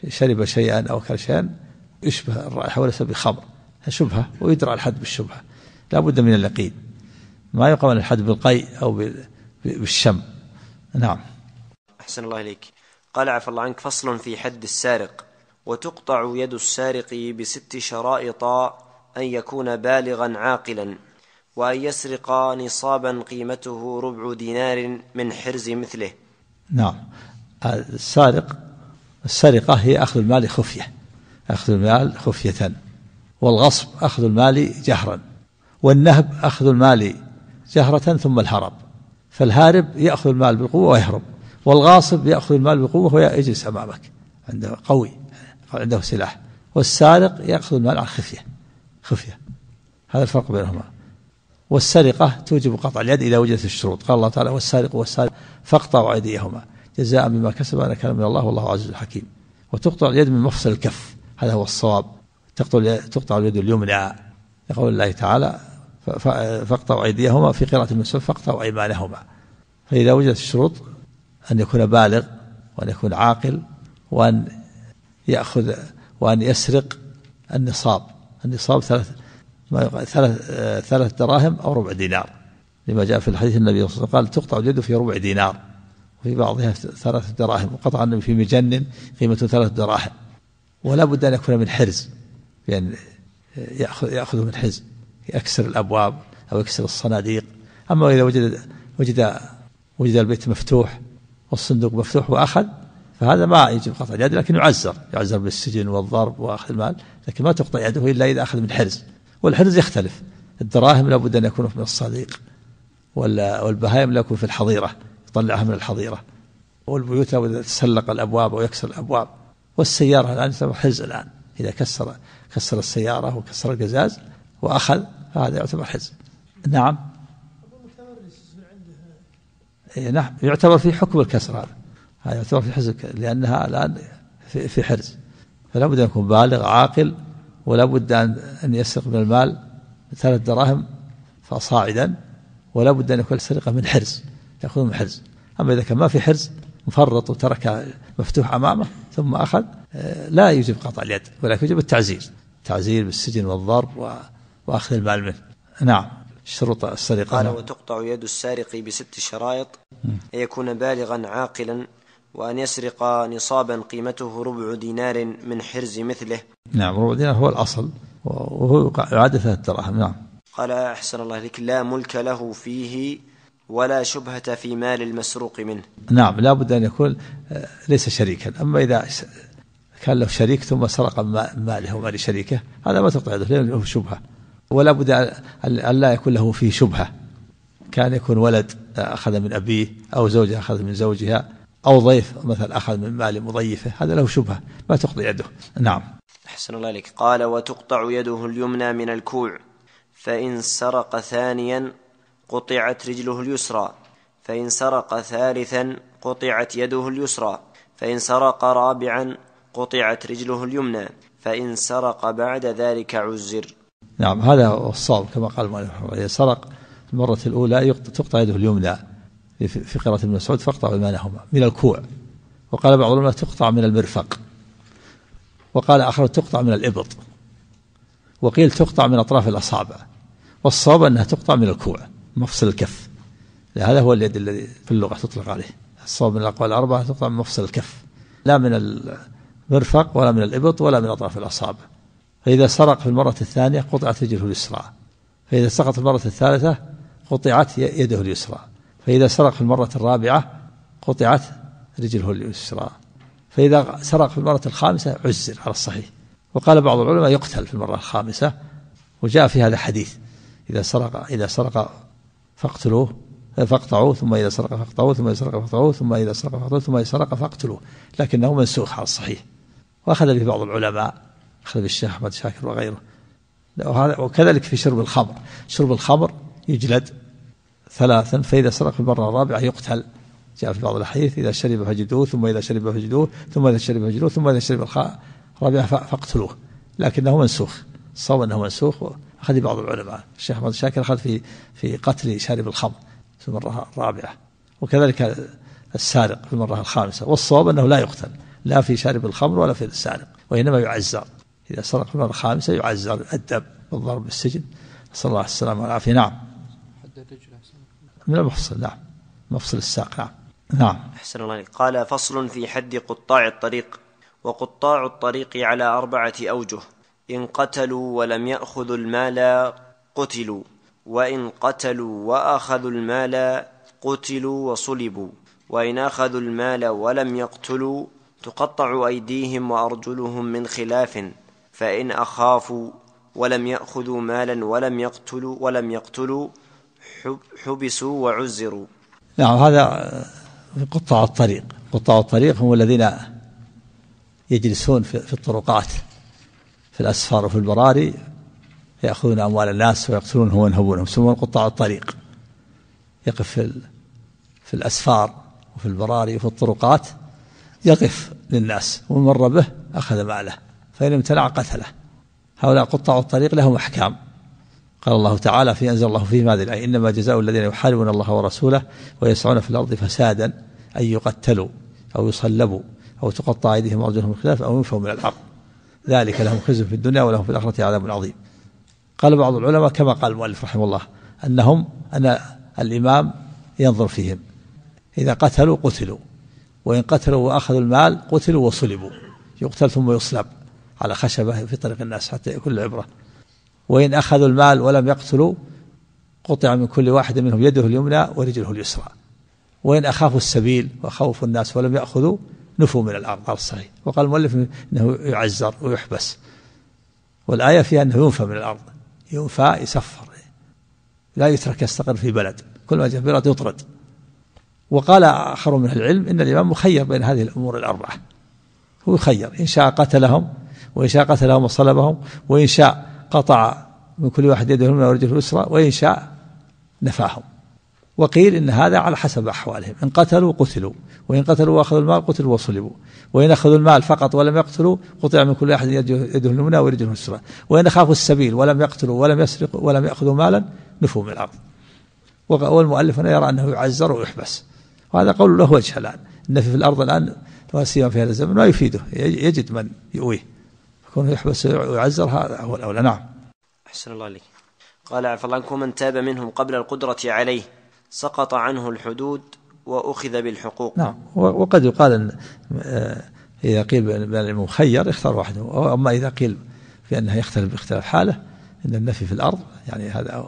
شرب شيئا أو أكل شيئا يشبه الرائحة وليس بخمر، شبهة ويدرى الحد بالشبهة، لا بد من اليقين، ما يقام الحد بالقيء أو بالشم. نعم. أحسن الله إليك. قال عفى الله عنك: فصل في حد السارق: وتقطع يد السارق ب6 شرائط: أن يكون بالغا عاقلا، وأن يسرق نصابا قيمته 4 دينار من حرز مثله. نعم. السرقة هي أخذ المال خفية، أخذ المال خفية، والغصب أخذ المال جهرا، والنهب أخذ المال جهرة ثم الهرب. فالهارب يأخذ المال بالقوة ويهرب، والغاصب يأخذ المال بالقوة ويجلس أمامك، عنده قوي، عنده سلاح. والسارق يأخذ المال عن خفية. هذا الفرق بينهما. والسرقة توجب قطع اليد إذا وجدت الشروط. قال الله تعالى: والسارق والسارق فاقطعوا أيديهما جزاء بما كسبا نكالا من الله والله عزيز حكيم. وتقطع اليد من مفصل الكف، هذا هو الصواب، تقطع اليد اليمنى، يقول الله تعالى: فاقطعوا أيديهما، في قراءة المسلم فاقطعوا أيمانهما. فإذا وجدت الشروط أن يكون بالغ، وأن يكون عاقل، وأن يأخذ وأن يسرق النصاب 3 دراهم أو 4 دينار، لما جاء في الحديث النبي صلى الله عليه وسلم قال: تقطع اليد في 4 دينار، وفي بعضها 3 دراهم، وقطع النبي في مجن قيمته 3 دراهم. ولا بد أن يكون من حرز، يعني يأخذه من حرز، يكسر الأبواب أو يكسر الصناديق. أما إذا وجد البيت مفتوح والصندوق مفتوح وأخذ، فهذا ما يجب قطع اليد، لكن يعزر بالسجن والضرب وأخذ المال، لكن ما تقطع يده إلا إذا أخذ من حرز. والحرز يختلف، الدراهم لا بد أن يكون من الصديق، والبهائم لا يكون في الحظيرة، يطلعها من الحظيرة، والبيوت لا بد أن تسلق الأبواب ويكسر الأبواب. والسيارة الآن يسمى حرز، الآن إذا كسر السيارة وكسر القزاز وأخذ، هذا يعتبر حرز. نعم. نعم، يعتبر في حكم الكسر، هذا يعتبر في حرز، لأنها الآن في حرز. فلا بد أن يكون بالغ عاقل، ولا بد أن يسرق من المال 3 دراهم فصاعدا، ولا بد أن يكون السرقة من حرز، يأخذ من حرز. أما إذا كان ما في حرز، مفرط وترك مفتوح أمامه ثم أخذ، لا يجب قطع اليد، ولكن يجب التعزير بالسجن والضرب وأخذ المال منه. نعم. شروط السرقة. قال: وتقطع يد السارق ب6 شرائط: أن يكون بالغا عاقلا، وأن يسرق نصابا قيمته 4 دينار من حرز مثله. نعم، 4 دينار هو الأصل، وهو يعادل 3 دراهم. نعم. قال: أحسن الله لك: لا ملك له فيه ولا شبهة في مال المسروق منه. نعم، لا بد أن يكون ليس شريكا. أما إذا كان له شريك ثم سرق ماله ومال شريكه، هذا ما تقطع يده لأنه له شبهة. ولا بد أن لا يكون له فيه شبهة، كان يكون ولد أخذ من أبيه، أو زوجة أخذ من زوجها، أو ضيف مثلا أخذ من مال مضيفه، هذا له شبهة ما تقطع يده. نعم. أحسن الله لك. قال: وتقطع يده اليمنى من الكوع: فإن سرق ثانيا قطعت رجله اليسرى، فإن سرق ثالثا قطعت يده اليسرى، فإن سرق رابعا قطعت رجله اليمنى، فإن سرق بعد ذلك عزر. نعم، هذا هو الصواب كما قال المؤلف. إذا سرق المرة الأولى تقطع يده اليمنى، في قراءة ابن مسعود: فاقطعوا أيمانهما من الكوع. وقال بعض العلماء: تقطع من المرفق. وقال آخر: تقطع من الإبط. وقيل: تقطع من أطراف الأصابع. والصواب أنها تقطع من الكوع، مفصل الكف، هذا هو اليد الذي في اللغة تطلق عليه. الصواب من الأقوال الأربعة: تقطع من مفصل الكف، لا من المرفق ولا من الإبط ولا من أطراف الأصابع. فإذا سرق في المرة الثانية قطعت رجله اليسرى، فإذا سرق في المرة الثالثة قطعت يده اليسرى، فإذا سرق في المرة الرابعة قطعت رجله اليسرى، فإذا سرق في المرة الخامسة عزر على الصحيح. وقال بعض العلماء: يقتل في المرة الخامسة، وجاء في هذا حديث: إذا سرق فاقطعوه، ثم إذا سرق فاقطعوه، ثم إذا سرق فاقطعوه، ثم إذا سرق فاقطعوه، ثم إذا سرق فاقتلوه، لكنه منسوخ على الصحيح. وأخذ به بعض العلماء، أخذ بالشيخ أحمد شاكر وغيره. وكذلك في شرب الخمر يجلد 3، فإذا سرق في المرة الرابعة يقتل، جاء في بعض الحديث: إذا شرب فجدوه، ثم إذا شرب فجدوه، ثم إذا شرب فجدوه، ثم إذا شرب الرابعة فاقتلوه، لكنه منسوخ. الصواب أنه منسوخ. أخذ بعض العلماء، الشيخ أحمد شاكر أخذ في قتل شارب الخمر في المرة الرابعة، وكذلك السارق في المرة الخامسة. والصواب أنه لا يقتل، لا في شارب الخمر ولا في السارق، وإنما يعزر إذا سرق المرة الخامسة يعزر الأدب بالضرب بالسجن، صلى الله عليه وسلم والعافية. نعم. من المفصل، نعم، مفصل الساق. نعم. نعم. أحسن الله عليك. قال: فصل في حد قطاع الطريق. وقطاع الطريق على 4 أوجه: إن قتلوا ولم يأخذوا المال قتلوا، وإن قتلوا وأخذوا المال قتلوا وصلبوا، وإن أخذوا المال ولم يقتلوا تقطع أيديهم وأرجلهم من خلاف، فإن أخافوا ولم يأخذوا مالا ولم يقتلوا حبسوا وعزروا. نعم. هذا قطاع الطريق. قطاع الطريق هم الذين يجلسون في الطرقات في الأسفار وفي البراري يأخذون أموال الناس ويقتلونهم وينهبونهم، يسمون قطاع الطريق. يقف في الأسفار وفي البراري وفي الطرقات، يقف للناس، ومن مر به أخذ ماله، فإن امتنع قتله. هؤلاء قطاع الطريق لهم أحكام. قال الله تعالى في أنزل الله فيهم هذه الآية: إنما جزاء الذين يحاربون الله ورسوله ويسعون في الأرض فسادا أن يقتلوا أو يصلبوا أو تقطع أيديهم وأرجلهم من خلاف أو ينفوا من الأرض، ذلك لهم خزي في الدنيا ولهم في الآخرة عذاب عظيم. قال بعض العلماء كما قال المؤلف رحمه الله أن الإمام ينظر فيهم، إذا قتلوا قتلوا، وإن قتلوا وأخذوا المال قتلوا وصلبوا، يقتل ثم يصلب على خشبة في طريق الناس حتى يكون العبرة. وإن أخذوا المال ولم يقتلوا قطع من كل واحد منهم يده اليمنى ورجله اليسرى. وإن أخافوا السبيل وخوفوا الناس ولم يأخذوا نفوا من الأرض على الصحيح. وقال المؤلف إنه يعزر ويحبس، والآية فيها أنه ينفى من الأرض، ينفى يسفر، لا يترك يستقر في بلد، كل ما جبرت يطرد. وقال آخر من العلم إن الإمام مخير بين هذه الأمور 4، هو يخير، إن شاء قتلهم، وإن شاء قتلهم وصلبهم، وإن شاء قطع من كل واحد يده اليمنى ورجله اليسرى، وإن شاء نفاهم. وقيل إن هذا على حسب أحوالهم، إن قتلوا قتلوا، وإن قتلوا وأخذوا المال قتلوا وصلبوا، وإن أخذوا المال فقط ولم يقتلوا قطع من كل واحد يده اليمنى ورجله اليسرى، وإن خافوا السبيل ولم يقتلوا ولم يسرقوا ولم يأخذوا مالا نفوا من الأرض. والمؤلف يرى أنه يعزر ويحبس، وهذا قول له وجه الآن، إن في الأرض الآن وسيما في هذا الزمن ما يفيده، يجد من يؤويه، يكون يحبس ويعزر، هذا هو الأولى. نعم. أحسن الله عليك. قال: عفى الله عنكم: من تاب منهم قبل القدرة عليه سقط عنه الحدود وأخذ بالحقوق. نعم. وقد يقال أن إذا قيل بأن المخير يختار واحده، أما إذا قيل في أنه يختلف باختلاف حاله، إن النفي في الأرض يعني هذا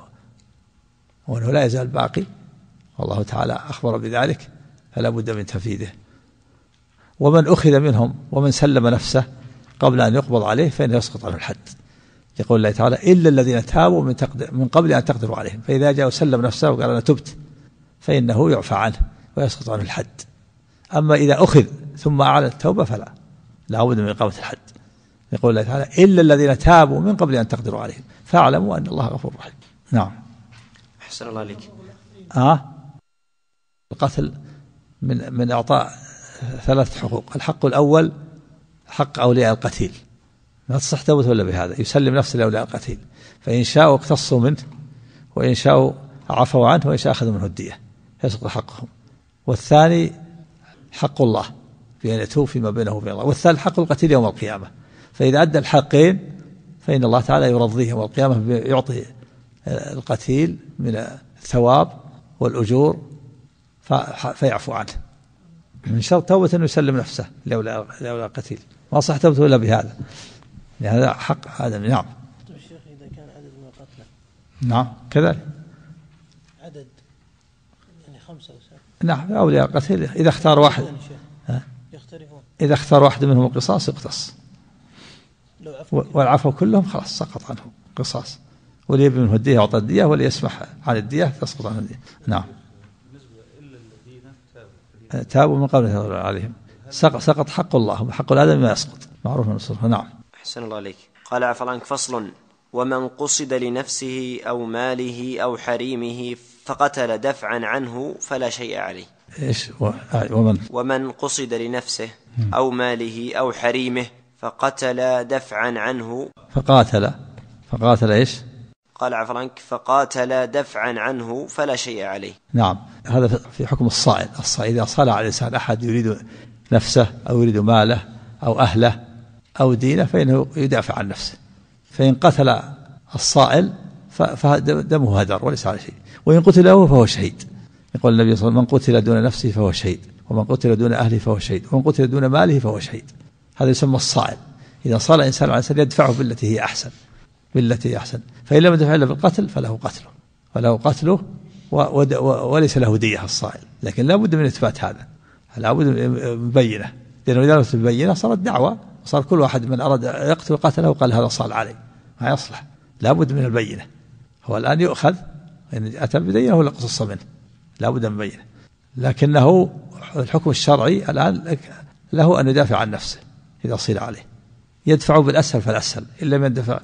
وأنه لا يزال باقي، والله تعالى أخبر بذلك، فلا بد من تفيده. ومن أخذ منهم ومن سلم نفسه قبل أن يقبض عليه فإنه يسقط عنه الحد، يقول الله تعالى: إلا الذين تابوا من قبل أن تقدروا عليهم، فإذا جاء وسلم نفسه وقال أنا تبت فإنه يعفى عنه ويسقط عنه الحد. أما إذا أخذ ثم أعلن التوبة فلا، لا بد من إقامة الحد. يقول الله تعالى: إلا الذين تابوا من قبل أن تقدروا عليهم فاعلموا أن الله غفور رحيم. نعم. أحسن الله عليك. القتل من إعطاء 3 حقوق. الحق الأول حق أولياء القتيل، ما تصح توبته إلا بهذا، يسلم نفسه لأولياء القتيل، فإن شاءوا اقتصوا منه، وإن شاءوا عفوا عنه، وإن شاء أخذوا منه الدية، يسقط حقهم. والثاني حق الله بأن يتوب فيما بينه وبين الله. والثالث حق القتيل يوم القيامة، فإذا أدى الحقين فإن الله تعالى يرضيه يوم القيامة، يعطي القتيل من الثواب والأجور فيعفو عنه. من شرط توبة أنه يسلم نفسه لأولياء القتيل، ما صح توبته إلا بهذا، يعني هذا حق آدم. نعم. الشيخ إذا كان عدد من القتلى. نعم كذلك. عدد يعني 5 أو 7. نعم. أولياء القتيل إذا اختار واحد، يختلفون، إذا اختار واحد منهم القصاص يقتص، والعفو كلهم خلاص سقط عنه قصاص، واللي يبي منه الدية يعطى الدية، واللي يسمح عن الدية تسقط عنه الدية. نعم. تابوا من قبل تقدروا عليهم سقط حق الله، وحق الآدم ما يسقط، معروف من الصرف. نعم. أحسن الله عليك. قال: عفى الله عنك. فصل: ومن قصد لنفسه أو ماله أو حريمه فقتل دفعا عنه فلا شيء عليه. إيش ومن قصد لنفسه أو ماله أو حريمه فقتل دفعا عنه فقاتل إيش؟ قال: عفى الله عنك. فقاتل دفعا عنه فلا شيء عليه. نعم. هذا في حكم الصائل إذا صلى على الإنسان أحد يريد نفسه أو يريد ماله أو أهله أو دينه فإنه يدافع عن نفسه. فإن قتل الصائل فدمه هدر وليس على شيء، وإن قتل هو فهو شهيد. يقول النبي صلى الله عليه وسلم: من قتل دون نفسه فهو شهيد، ومن قتل دون أهله فهو شهيد، ومن قتل دون ماله فهو شهيد. هذا يسمى الصائل. إذا صال إنسان على إنسان يدفعه بالتي هي أحسن، بالتي هي أحسن. فإن لم يدفع إلا بالقتل فله قتله وليس له دية الصائل. لكن لا بد من إثبات هذا، لا بد من بينة، لأنه إذا لم تبينه صارت دعوة، صار كل واحد من أراد يقتل قتله وقال هذا صال علي، ما يصلح. لا بد من البينة. هو الآن يؤخذ إن أتى بدينه ولا قصص منه، لا بد من بينة. لكنه الحكم الشرعي الآن له أن يدافع عن نفسه إذا صيل عليه، يدفع بالأسهل فالأسهل. إن لم يدفع،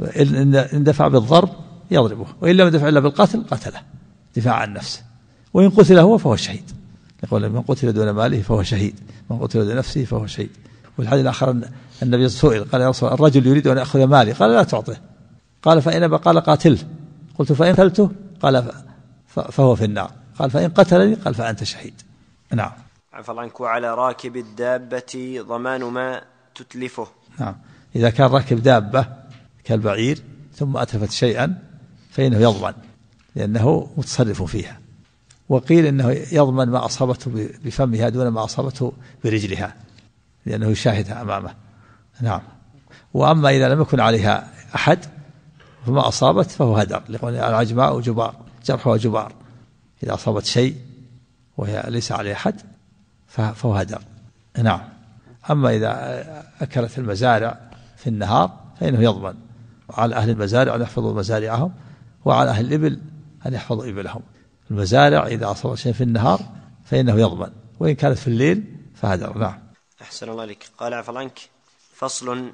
إن دفع بالضرب يضربه، وإن لم يدفع إلا بالقتل قتله دفاع عن نفسه. وإن قتل هو فهو شهيد. يقول: من قتل دون ماله فهو شهيد، من قتل دون نفسه فهو شهيد. والحديث الآخر النبي سئل قال: يا رسول الله، الرجل يريد أن يأخذ مالي، قال: لا تعطه. قال: فإن أبى؟ قال: قاتله. قلت: فإن قتلته؟ قال: فهو في النار. قال: فإن قتلني؟ قال: فأنت شهيد. نعم. عفى الله عنك. وعلى راكب الدابة ضمان ما تتلفه. نعم. إذا كان راكب دابة كالبعير ثم أتلفت شيئا فإنه يضمن، لأنه متصرف فيها. وقيل إنه يضمن ما أصابته بفمها دون ما أصابته برجلها، لأنه يشاهدها أمامه. نعم. وأما إذا لم يكن عليها أحد فما أصابت فهو هدر، لقول العجماء جبار، جرحها جبار. إذا أصابت شيء وهي ليس عليها أحد فهو هدر. نعم. أما إذا أكلت المزارع في النهار فإنه يضمن. وعلى أهل المزارع أن يحفظوا مزارعهم، وعلى أهل الإبل أن يحفظوا إبلهم. المزارع إذا أصاب شيء في النهار فإنه يضمن، وإن كانت في الليل فهدر. نعم. أحسن الله عليك. قال: عفى الله عنك. فصل: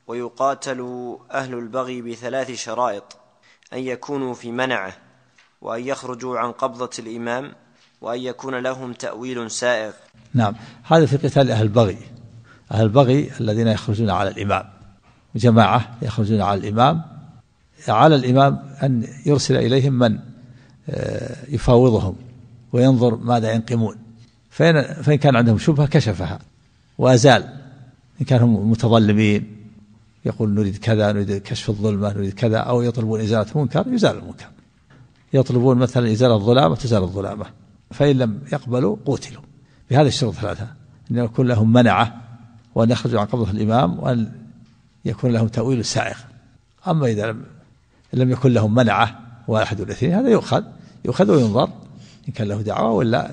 ويقاتل أهل البغي بثلاث شرائط: أن يكونوا في منعه، وأن يخرجوا عن قبضة الإمام، وأن يكون لهم تأويل سائغ. نعم. هذا في قتال أهل البغي. أهل البغي الذين يخرجون على الإمام، جماعة يخرجون على الإمام. على الإمام أن يرسل إليهم من يفاوضهم وينظر ماذا ينقمون، فإن كان عندهم شبهة كشفها وأزال. إن كانوا متظلمين يقول نريد كذا، نريد كشف الظلمة، نريد كذا، أو يطلبون إزالة منكر يزال المنكر، يطلبون مثلا إزالة الظلامة تزال الظلامة. فإن لم يقبلوا قتلوا. بهذه الشروط ثلاثة: أن يكون لهم منعة، وأن يخرجوا عن قبضة الإمام، وأن يكون لهم تأويل سائغ. أما إذا لم يكن لهم منعة واحد ولا اثنين هذا يؤخذ وينظر إن كان له دعوة ولا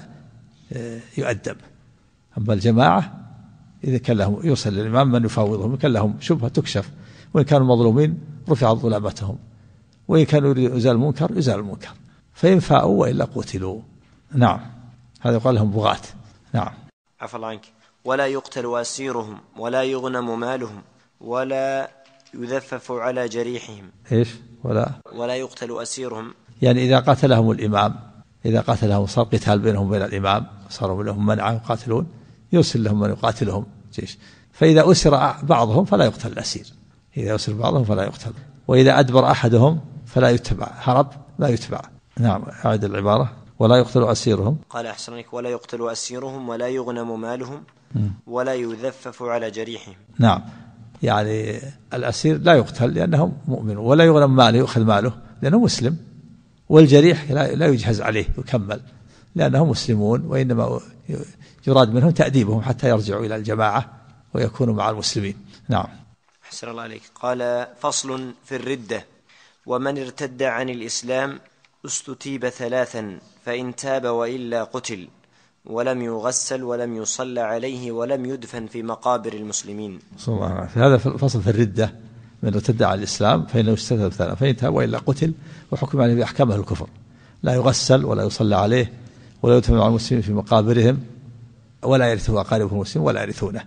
يؤدب. أما الجماعة إذا كان لهم يوصل للإمام من يفاوضهم، إن كان لهم شبهة تكشف، وإن كانوا مظلومين رفعت ظلامتهم، وإن كانوا يريدون إزالة المنكر يزال المنكر. فإن فاءوا وإلا قتلوا. نعم. هذا يقال لهم بغاة. نعم. عفى الله عنك. ولا يقتل أسيرهم، ولا يغنم مالهم، ولا يذفف على جريحهم. إيش؟ ولا يقتل أسيرهم، يعني إذا قتلهم الإمام، إذا قتلهم صار قتال بينهم وبين الإمام، صاروا لهم منعة يقاتلون، يرسل لهم من يقاتلهم جيش. فإذا أسر بعضهم فلا يقتل الأسير، إذا أسر بعضهم فلا يقتل. وإذا أدبر أحدهم فلا يتبع، هرب لا يتبع. نعم. أعد العبارة: ولا يقتل أسيرهم. قال: أحسن عليك. ولا يقتل أسيرهم، ولا يغنم مالهم، ولا يذفف على جريحهم. نعم. يعني الأسير لا يقتل لأنه مؤمن، ولا يغنم ماله يؤخذ ماله لأنه مسلم، والجريح لا يجهز عليه يكمل لأنه مسلمون، وإنما يراد منهم تأديبهم حتى يرجعوا إلى الجماعة ويكونوا مع المسلمين. نعم. أحسن الله عليك. قال: فصل في الردة: ومن ارتد عن الإسلام استتيب ثلاثا، فإن تاب وإلا قتل، ولم يغسل، ولم يصلى عليه، ولم يدفن في مقابر المسلمين. صلى الله عليه وسلم. هذا فصل في الردة: من ارتد عن الإسلام فإنه يستتاب ثلاثا، فإن تاب وإلا قتل، وحكم عليه بأحكام أهل الكفر: لا يغسل، ولا يصلى عليه، ولا يدفن مع المسلمين في مقابرهم، ولا يرثه أقاربه المسلمين ولا يرثونه.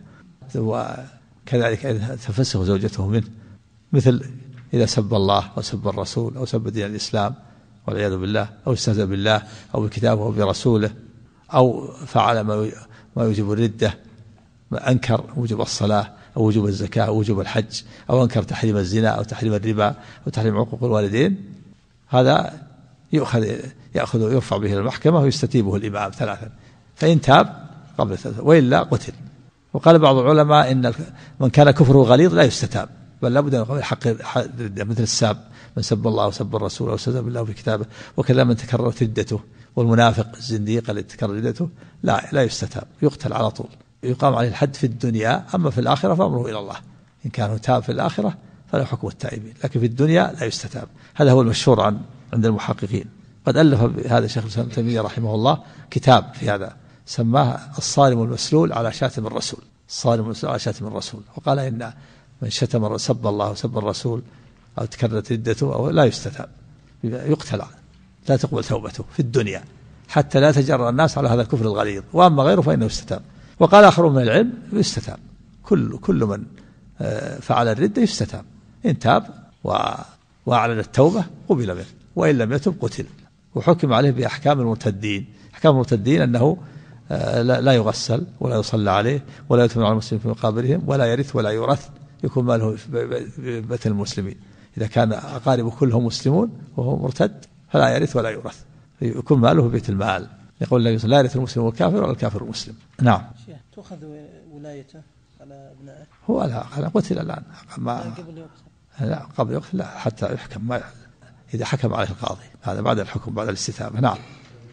وكذلك إذا تفسخ زوجته منه، مثل إذا سب الله أو سب الرسول أو سب دين الإسلام والعياذ بالله، أو استهزأ بالله أو بكتابه أو برسوله، أو فعل ما يوجب الردة، أنكر وجوب الصلاة أو وجوب الزكاة أو وجوب الحج، أو أنكر تحريم الزنا أو تحريم الربا أو تحريم عقوق الوالدين، هذا يأخذ ويرفع به إلى المحكمة ويستتيبه الإمام ثلاثا، فإن تاب قبل ثلاثة وإلا قتل. وقال بعض العلماء إن من كان كفره غليظ لا يستتاب، بل لابد من قول حق مثل الساب، من سب الله وسب الرسول أو سب الله في كتابه، وكذا من تكررت ردته، والمنافق الزنديق الذي تكرر ردته لا يستتاب، يقتل على طول، يقام عليه الحد في الدنيا. أما في الآخرة فأمره إلى الله، إن كان تاب في الآخرة فلا حكم التائبين، لكن في الدنيا لا يستتاب. هذا هو المشهور عند المحققين. قد ألف هذا الشيخ الإسلام ابن تيمية رحمه الله كتاب في هذا سماه الصارم المسلول على شاتم الرسول، الصارم المسلول على شاتم الرسول، وقال إن من شتم سب الله وسب الرسول أو تكررت ردته أو لا يستتاب، يقتل، لا تقبل توبته في الدنيا حتى لا تجرأ الناس على هذا الكفر الغليظ، وأما غيره فإنه يستتاب. وقال آخرون من العلم يستتاب، كل من فعل الردة يستتاب، إن تاب وأعلن التوبة قبل منه، وإن لم يتب قتل. وحكم عليه بأحكام المرتدين. أحكام المرتدين أنه لا يغسل ولا يصلى عليه ولا يدفن على المسلمين في مقابرهم ولا يرث ولا يورث، يكون ماله في بيت المسلمين. إذا كان أقاربه كلهم مسلمون وهو مرتد فلا يرث ولا يورث، يكون ماله في بيت المال. يقول النبي لا يرث المسلم والكافر ولا الكافر المسلم. نعم. تؤخذ ولايته على أبنائه؟ هو لا قتل الآن لا قبل يقتل، لا حتى يحكم، ما إذا حكم عليه القاضي، هذا بعد الحكم بعد الاستتابة. نعم.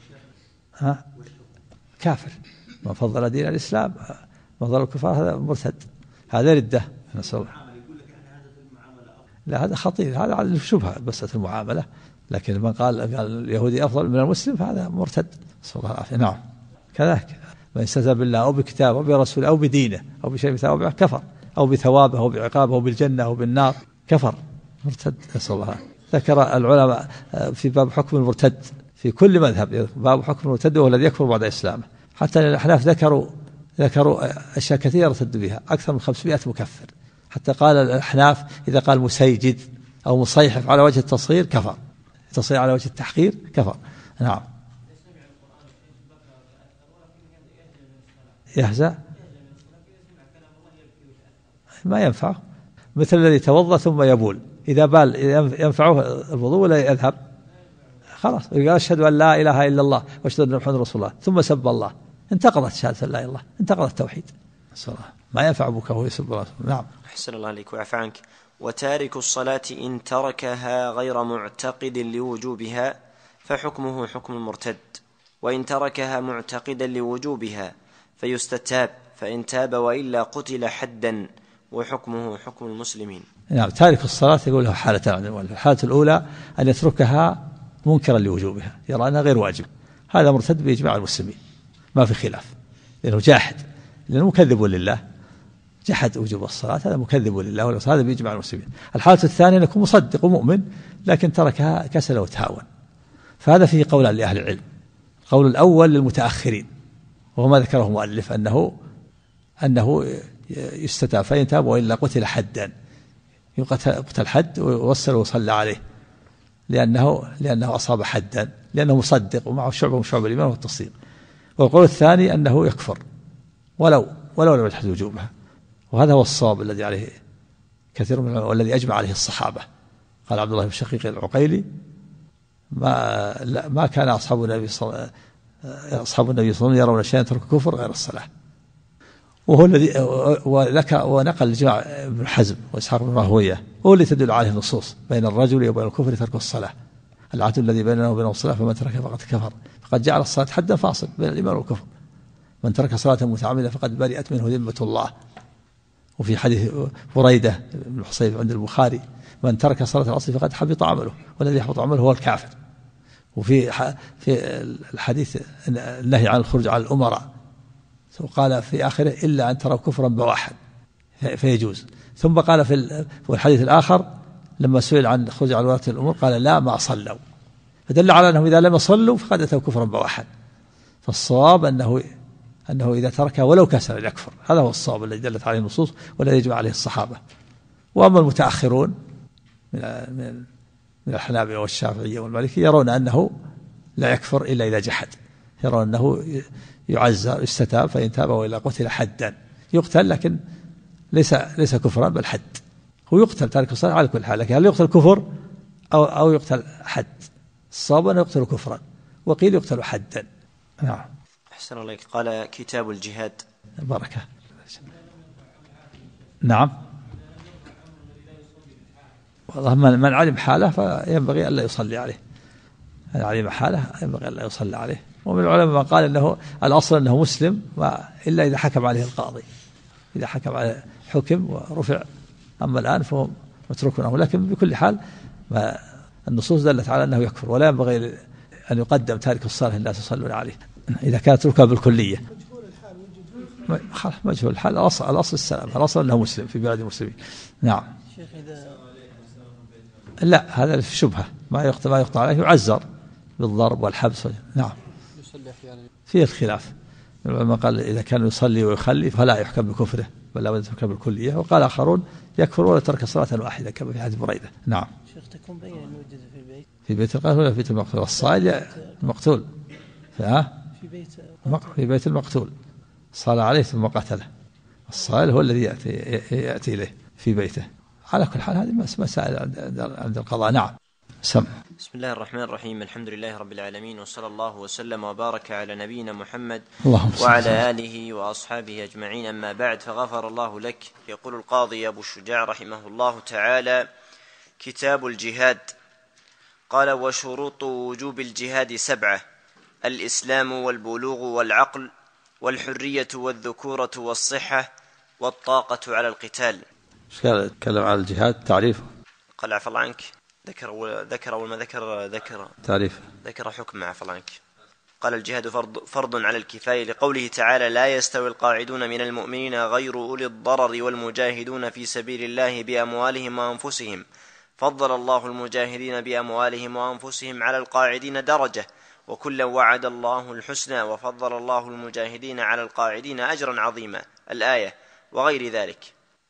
كافر، من فضل دين الإسلام من فضل الكفار هذا مرتد، هذا ردة، نسأل الله. لا هذا خطير، هذا على شبهة بس المعاملة، لكن من قال اليهودي أفضل من المسلم فهذا مرتد، نسأل الله العافية. نعم. كذلك من استهزأ بالله أو بكتابه أو برسوله أو بدينه أو بشيء مثله كفر، أو بثوابه أو بعقابه أو بالجنة أو بالنار كفر، مرتد، نسأل الله. ذكر العلماء في باب حكم المرتد في كل مذهب، باب حكم المرتد وهو الذي يكفر بعد إسلامه. حتى الأحناف ذكروا أشياء كثيرة يرتد بها، أكثر من 500 مكفر. حتى قال الأحناف إذا قال مسيجد أو مصيحف على وجه التصغير كفر، تصغير على وجه التحقير كفر. نعم. يهزأ ما ينفعه، مثل الذي توضأ ثم يبول، إذا بال ينفعه الوضوء ولا يذهب؟ خلاص يقول أشهد أن لا إله إلا الله وأشهد أن محمدا رسول الله ثم سب الله، انتقضت شهادة لا إله إلا الله، انتقض التوحيد. ما ينفع أبوك وهو يسب الله. نعم. أحسن الله عليك ويعفى عنك. وتارك الصلاة إن تركها غير معتقد لوجوبها فحكمه حكم المرتد، وإن تركها معتقدا لوجوبها فيستتاب، فإن تاب وإلا قتل حدا، وحكمه حكم المسلمين. نعم. تارك الصلاة يقول له حالتان، الحالة الأولى أن يتركها منكرا لوجوبها، يرى أنها غير واجب، هذا مرتد بإجماع المسلمين ما في خلاف، لأنه جاحد، لأنه مكذب لله، جحد وجوب الصلاة، هذا مكذب لله، هذا بإجماع المسلمين. الحالة الثانية أن يكون مصدق ومؤمن لكن تركها كسل وتهاون، فهذا فيه قولان لأهل العلم. القول الأول للمتأخرين وهو ما ذكره مؤلف أنه يستتاب، فإن تاب وإلا قتل حدا، يقتل حد ويوصل ويصلى عليه لأنه أصاب حدا، لأنه مصدق ومعه شعبة من شعب الإيمان والتصديق. والقول الثاني أنه يكفر ولو لم يجحد وجوبها، وهذا هو الصواب الذي عليه كثير من العلماء والذي أجمع عليه الصحابة. قال عبد الله بن شقيق العقيلي ما كان أصحاب النبي صلى الله عليه وسلم يرون شيئا ترك كفر غير الصلاة. وهو الذي ونقل جماعة ابن حزم وإسحاق بن راهويه هو اللي تدل عليه النصوص بين الرجل وبين الكفر ترك الصلاة، العهد الذي بيننا وبين الصلاة فمن ترك فقد كفر، فقد جعل الصلاة حدا فاصل بين الإيمان والكفر، من ترك صلاة متعمدة فقد برئت منه ذمة الله. وفي حديث بريدة بن حصيب عند البخاري من ترك صلاة العصر فقد حبط عمله، والذي يحبط عمله هو الكافر. وفي الحديث النهي عن الخروج على الأمراء وقال في آخره إلا أن تروا كفرا بواحد فيجوز. ثم قال في الحديث الآخر لما سئل عن الخروج على ولاة الأمور قال لا ما صلوا، فدل على أنهم إذا لم يصلوا فقد أتوا كفرا بواحد. فالصواب أنه إذا تركها ولو كسر يكفر، هذا هو الصواب الذي دلت عليه النصوص والذي يجمع عليه الصحابة. وأما المتأخرون من الحنابلة والشافعية والمالكية يرون أنه لا يكفر إلا إذا جحد، يرون أنه يعزر يستتاب، فإن تاب وإلا قتل حدا، يقتل لكن ليس كفرا بل حد، هو يقتل تارك الصلاة على كل حال، لكن هل يقتل كفر أو يقتل حد؟ الصواب أنه يقتل كفرا، وقيل يقتل حدا. نعم. أحسن الله. قال كتاب الجهاد. بركة. نعم. والله من علم حاله فينبغي ألا يصلي عليه، من علم حاله ينبغي ألا يصلي عليه. ومن العلماء من قال أنه الأصل أنه مسلم إلا إذا حكم عليه القاضي، إذا حكم عليه حكم ورفع، أما الآن فهو متروك له. لكن بكل حال النصوص دلت على أنه يكفر، ولا ينبغي أن يقدم تارك الصلاة الناس يصلون عليه إذا كانت تركها بالكلية. مجهول الحال، الأصل السلام، الأصل أنه مسلم في بلاد المسلمين. نعم. لا، هذا في شبهة ما يقطع عليه، يعزر بالضرب والحبس. نعم. فيه الخلاف، العلماء قال إذا كان يصلي ويخلي فلا يحكم بكفره بل لا بد يحكم بالكلية، وقال آخرون يكفر ولا ترك صلاة واحدة كما في حديث بريدة. نعم. شيخ تكون بين الموجود في البيت، في بيت القاتل ولا في بيت المقتول؟ الصائل المقتول في بيت المقتول صلى عليه ثم قتله. الصائل هو الذي يأتي إليه في بيته. على كل حال هذه مسائل عند القضاء. نعم. سم. بسم الله الرحمن الرحيم، الحمد لله رب العالمين، وصلى الله وسلم وبارك على نبينا محمد وعلى آله وأصحابه أجمعين، أما بعد، فغفر الله لك. يقول القاضي أبو الشجاع رحمه الله تعالى: كتاب الجهاد. قال: وشروط وجوب الجهاد 7: الإسلام والبلوغ والعقل والحرية والذكورة والصحة والطاقة على القتال. ايش قال؟ تكلم عن الجهاد تعريفه. قال عفى الله عنك، ذكر أول ما ذكر تعريفه، ذكر حكم عفى الله عنك. قال: الجهاد فرض على الكفاية، لقوله تعالى: لا يستوي القاعدون من المؤمنين غير أولي الضرر والمجاهدون في سبيل الله بأموالهم وأنفسهم، فضل الله المجاهدين بأموالهم وأنفسهم على القاعدين درجة، وكلا وعد الله الحسنى، وفضل الله المجاهدين على القاعدين أجرا عظيما. الآية وغير ذلك.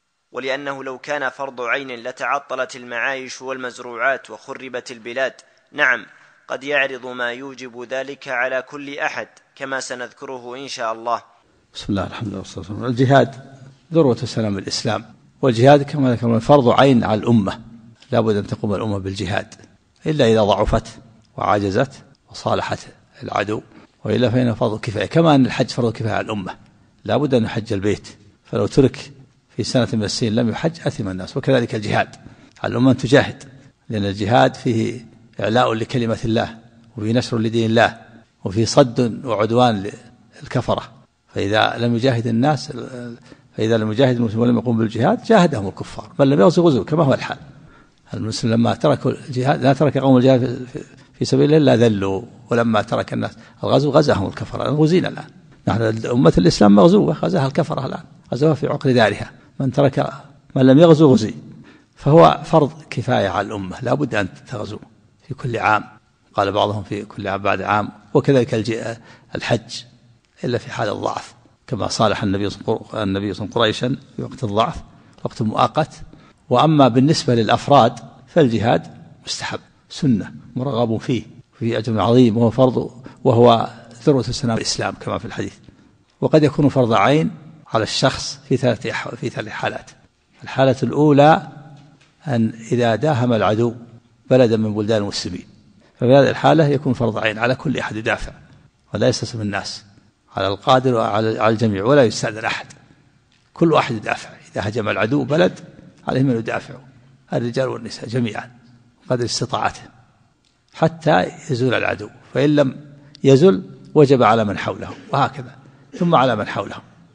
ولأنه لو كان فرض عين لتعطلت المعايش والمزروعات وخربت البلاد. نعم، قد يعرض ما يوجب ذلك على كل أحد كما سنذكره إن شاء الله. بسم الله الحمد لله والصلاة والسلام. الجهاد ذروة سلام الإسلام، والجهاد كما ذكرنا فرض عين على الأمة، لا بد أن تقوم الأمة بالجهاد، إلا إذا ضعفت وعجزت وصالحت العدو، وإلا فإنه فرض كفاية. كما أن الحج فرض كفاية على الأمة، لا بد أن يحج البيت، فلو ترك في سنة من السنين لم يحج أثم الناس. وكذلك الجهاد على الأمة أن تجاهد، لأن الجهاد فيه إعلاء لكلمة الله، وفيه نشر لدين الله، وفيه صد وعدوان للكفرة. فإذا لم يجاهد الناس، فإذا لم يجاهد المسلمون ولم يقوم بالجهاد جاهدهم الكفار، بل لم يغزوا غزوا كما هو الحال. المسلم لما تركوا الجهاد، لا ترك قوم الجهاد في سبيل الله إلا ذلوا، ولما ترك الناس الغزو غزاهم الكفرة. غزينا الآن نحن أمة الإسلام مغزوة، غزاها الكفرة الآن، غزوها في عقر دارها. من لم يغزو غزي، فهو فرض كفاية على الأمة، لا بد أن تغزو في كل عام، قال بعضهم في كل عام بعد عام. وكذلك الحج إلا في حال الضعف، كما صالح النبي صلى الله عليه وسلم قريشا في وقت الضعف، وقت مؤقت. وأما بالنسبة للأفراد فالجهاد مستحب سنة مرغب فيه أجر عظيم، وهو فرض، وهو ذروة سلام الإسلام كما في الحديث. وقد يكون فرض عين على الشخص في ثلاث حالات. الحالة الأولى أن إذا داهم العدو بلدا من بلدان المسلمين، ففي هذه الحالة يكون فرض عين على كل أحد يدافع، ولا يستسلم الناس، على القادر وعلى الجميع، ولا يستأذن أحد، كل واحد يدافع. إذا هجم العدو بلد عليهم أن يدافعوا، الرجال والنساء جميعا قدر استطاعته حتى يزول العدو، فإن لم يزل وجب على من حوله، وهكذا ثم على من حوله.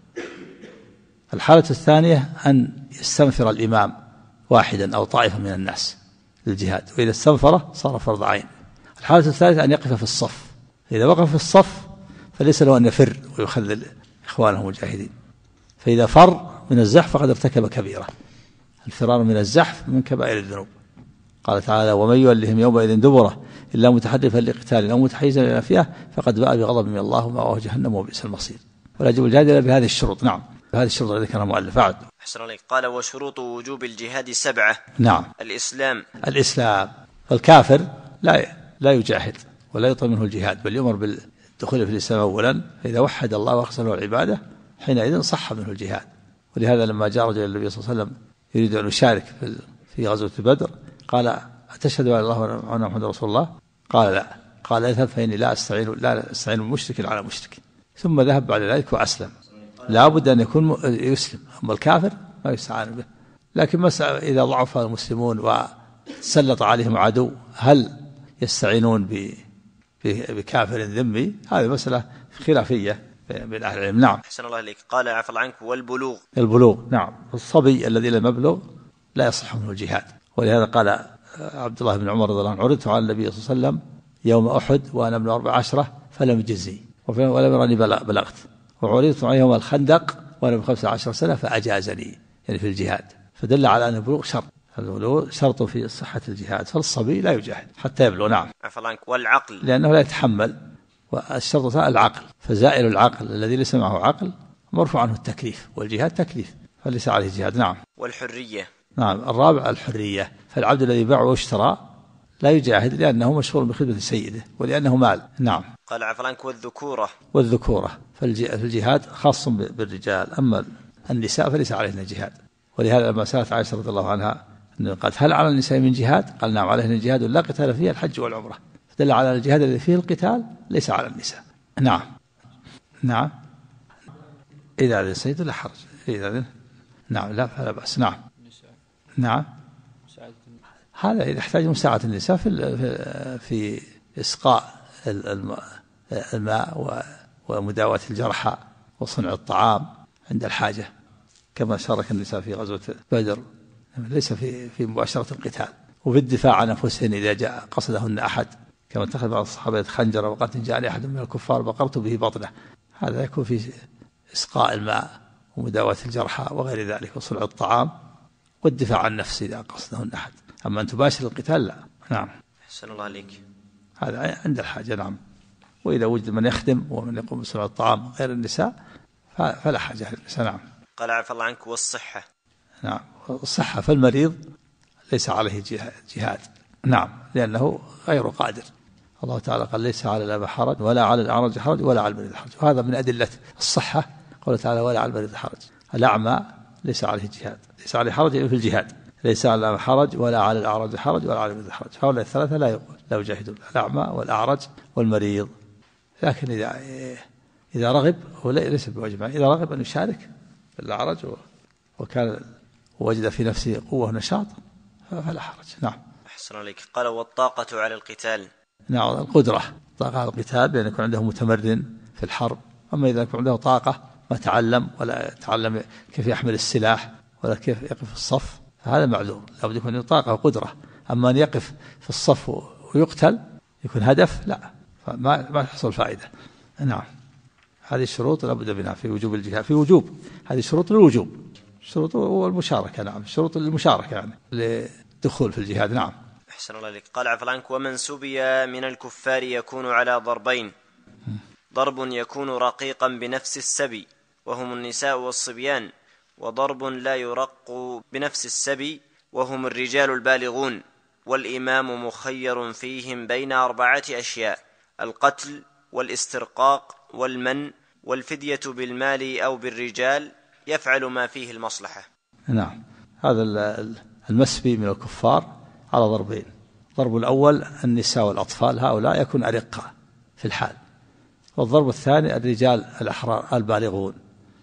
الحالة الثانية أن يستنفر الإمام واحدا أو طائفة من الناس للجهاد، وإذا استنفره صار فرض عين. الحالة الثالثة أن يقف في الصف، إذا وقف في الصف فليس له أن يفر ويخذل إخوانه المجاهدين، فإذا فر من الزحف فقد ارتكب كبيرة. الفرار من الزحف من كبائر الذنوب. قال تعالى: ومن يولهم يومئذ دبره إلا متحرفا لقتال أو متحيزا إلى فئة فقد باء بغضب من الله ومأواه جهنم وبئس المصير. ولا يجب الجهاد إلا بهذه الشروط. نعم، بهذه الشروط التي ذكرها المؤلف. أحسن عليك. قال: وشروط وجوب الجهاد 7. نعم. الإسلام، فالكافر لا يجاهد ولا يطلب منه الجهاد، بل يؤمر بالدخول في الإسلام أولا، فإذا وحد الله وأخلص له العبادة حينئذ صح منه الجهاد. ولهذا لما جاء رجل النبي صلى الله عليه وسلم يريد أن يشارك في غزوة بدر، قال: أتشهد أن لا إله إلا الله وأن محمدا رسول الله؟ قال: لا. قال: اذهب فإني لا أستعين بمشرك على مشرك. ثم ذهب بعد ذلك وأسلم. لا بد أن يكون يسلم. أما الكافر ما يستعان به. لكن مسألة إذا ضعف المسلمون وسلط عليهم عدو هل يستعينون بكافر ذمي؟ هذه مسألة خلافية بين أهل العلم. نعم. أحسن الله إليك. قال عفى الله عنك والبلوغ. البلوغ نعم. الصبي الذي لم يبلغ لا يصح منه الجهاد. ولهذا قال عبد الله بن عمر رضي الله عنه عرضت على النبي صلى الله عليه وسلم يوم أحد وأنا ابن 14 فلم يجزني ولم يرني بلغت، وعرضت عليه يوم الخندق وأنا ابن 15 سنة فأجازني، يعني في الجهاد. فدل على أن البلوغ شرط، البلوغ شرط في صحة الجهاد، فالصبي لا يجاهد حتى يبلغ. نعم. عفى الله عنك. والعقل لأنه لا يتحمل، والشرط العقل، فزائل العقل الذي ليس معه عقل مرفوع عنه التكليف، والجهاد تكليف فليس عليه جهاد. نعم. والحرية. نعم. الرابع الحرية، فالعبد الذي باع واشترى لا يجاهد لأنه مشغول بخدمة سيده ولأنه مال. نعم. قال عفى الله عنك والذكورة. والذكورة، فالجهاد خاص بالرجال، أما النساء فليس عليهن جهاد. ولهذا لما سألت عائشة رضي الله عنها قالت هل على النساء من جهاد؟ قال نعم عليهن جهاد لا قتال فيه الحج والعمرة، فدل على الجهاد الذي فيه القتال ليس على النساء. نعم. نعم. إذا أذن سيد لا حرج، إذا أذن نعم لا فلا بأس. نعم. نعم. هذا يحتاج مساعدة النساء في إسقاء الماء ومداواة الجرحى وصنع الطعام عند الحاجة، كما شارك النساء في غزوة بدر، ليس في مباشرة القتال، وفي الدفاع عن أنفسهن إذا جاء قصدهن أحد، كما اتخذ بعض الصحابة خنجر وقالت إن جاءني أحد من الكفار بقرت به بطنه. هذا يكون في إسقاء الماء ومداواة الجرحى وغير ذلك وصنع الطعام والدفاع عن النفس إذا قصدهن أحد. أما أن تباشر القتال لا. نعم. أحسن الله عليك. هذا عند الحاجة. نعم. وإذا وجد من يخدم ومن يقوم بصنع الطعام غير النساء فلا حاجة للنساء. نعم. قال عفى الله عنك والصحة. نعم. الصحة، فالمريض ليس عليه جهاد. نعم. لأنه غير قادر. الله تعالى قال ليس على الأعمى حرج ولا على الأعرج حرج ولا على المريض حرج، وهذا من أدلة الصحة. قال تعالى ولا على المريض حرج. الأعمى ليس عليه جهاد، ليس عليه حرج في الجهاد، ليس على الأعمى حرج ولا على الأعرج حرج ولا على المريض حرج. هؤلاء الثلاثة لا يجاهدون، الأعمى والأعرج والمريض. لكن إذا رغب هو ليس بواجب، إذا رغب أن يشارك الأعرج وكان وجد في نفسه قوة ونشاط فلا حرج. نعم. أحسن عليك. قال والطاقة على القتال. نعم. القدرة، طاقة على القتال، بأن يكون عنده متمرن في الحرب. أما إذا يكون عنده طاقة ما تعلم ولا تعلم كيف يحمل السلاح ولا كيف يقف في الصف فهذا معذور، لابد يكون عنده طاقة وقدرة. أما أن يقف في الصف ويقتل يكون هدف لا، فما تحصل فائدة. نعم. هذه الشروط لابد منها في وجوب الجهاد، في وجوب هذه الشروط للوجوب، شروط والمشاركة. نعم. شروط للمشاركة يعني للدخول في الجهاد. نعم. أحسن الله عليك. قال عفى الله عنك ومن سبي من الكفار يكون على ضربين: ضرب يكون رقيقا بنفس السبي وهم النساء والصبيان، وضرب لا يرق بنفس السبي وهم الرجال البالغون، والإمام مخير فيهم بين 4 أشياء: القتل والاسترقاق والمن والفدية بالمال أو بالرجال، يفعل ما فيه المصلحة. نعم. هذا المسبي من الكفار على ضربين: الضرب الأول النساء والأطفال، هؤلاء يكون أرقة في الحال، والضرب الثاني الرجال الأحرار البالغون،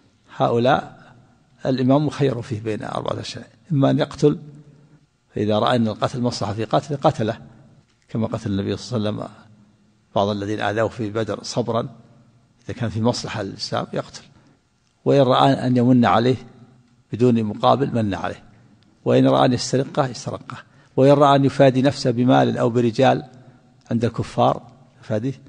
هؤلاء الإمام مخير فيه بين 4 أشياء: إما أن يقتل، فإذا رأى أن القتل مصلحة في قتله، كما قتل النبي صلى الله عليه وسلم بعض الذين آذوه في بدر صبرا، إذا كان في مصلحة للإسلام يقتل، وإن رأى أن يمن عليه بدون مقابل من عليه، وإن رأى أن يسترقه استرقه، وإن رأى أن يفادي نفسه بمال أو برجال عند الكفار يفاديه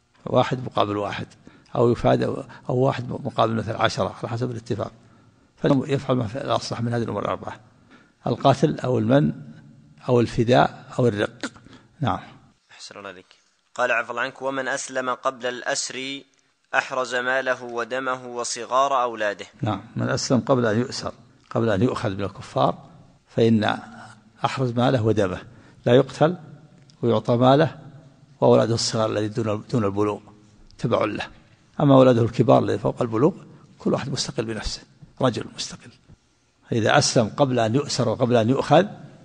1 مقابل 1، أو يفادي أو 1 مقابل مثل 10 على حسب الاتفاق، فيفعل ما في الأصلح من هذه الأمور 4: القاتل أو المن أو الفداء أو الرق. نعم. أحسن الله عليك. قال عفى الله عنك ومن أسلم قبل الأسر أحرز ماله ودمه وصغار أولاده. نعم. من أسلم قبل أن يؤسر، قبل أن يؤخذ من الكفار، فإن أحرز ماله ودمه، لا يقتل ويعطى ماله، وأولاده الصغار الذي دون البلوغ تبع له. أما أولاده الكبار الذي فوق البلوغ كل واحد مستقل بنفسه، رجل مستقل. إذا أسلم قبل أن يؤسر وقبل أن يؤخذ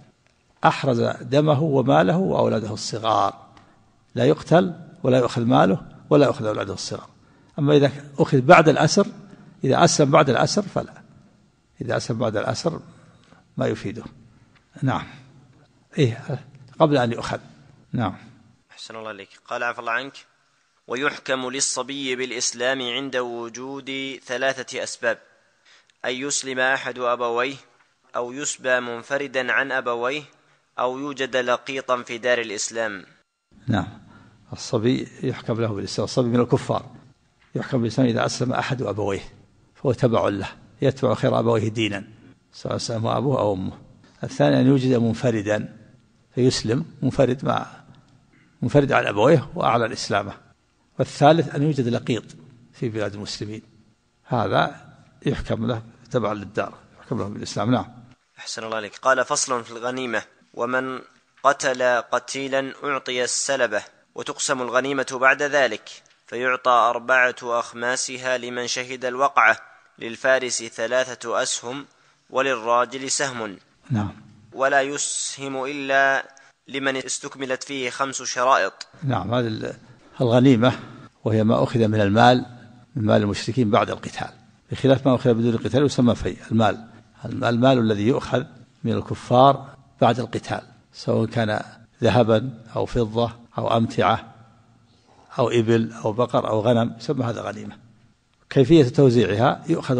أحرز دمه وماله وأولاده الصغار، لا يقتل ولا يؤخذ ماله ولا يؤخذ أولاده الصغار. أما إذا أخذ بعد الأسر إذا أسلم بعد الأسر فلا، إذا أسلم بعد الأسر ما يفيده. نعم، قبل أن يؤخذ. نعم. أحسن الله عليك. قال عفى الله عنك: ويحكم للصبي بالإسلام عند وجود 3 أسباب: أن يسلم أحد أبويه، أو يسبى منفردا عن أبويه، أو يوجد لقيطا في دار الإسلام. نعم، الصبي يحكم له بالإسلام، الصبي من الكفار يحكم بالإسلام إذا أسلم أحد أبويه فهو تبع له، يتبع خير أبويه دينا سواء أسلم أبوه أو أمه. الثاني أن يوجد منفردا فيسلم منفرد عن أبويه وأعلن إسلامه. والثالث أن يوجد لقيط في بلاد المسلمين، هذا يحكم له تبع للدار، يحكم له بالإسلام. نعم. أحسن الله عليك. قال: فصل في الغنيمة: ومن قتل قتيلا أعطي السلبة، وتقسم الغنيمة بعد ذلك، فيعطى 4 أخماسها لمن شهد الوقعة، للفارس 3 أسهم، وللراجل سهم. نعم. ولا يسهم إلا لمن استكملت فيه 5 شرائط. نعم، هذه الغنيمة وهي ما أخذ من المال، من مال المشركين بعد القتال، بخلاف ما أخذ بدون القتال يسمى في المال الذي يؤخذ من الكفار بعد القتال، سواء كان ذهبا أو فضة أو أمتعة أو إبل أو بقر أو غنم، يسمى هذا غنيمة. كيفية توزيعها: يؤخذ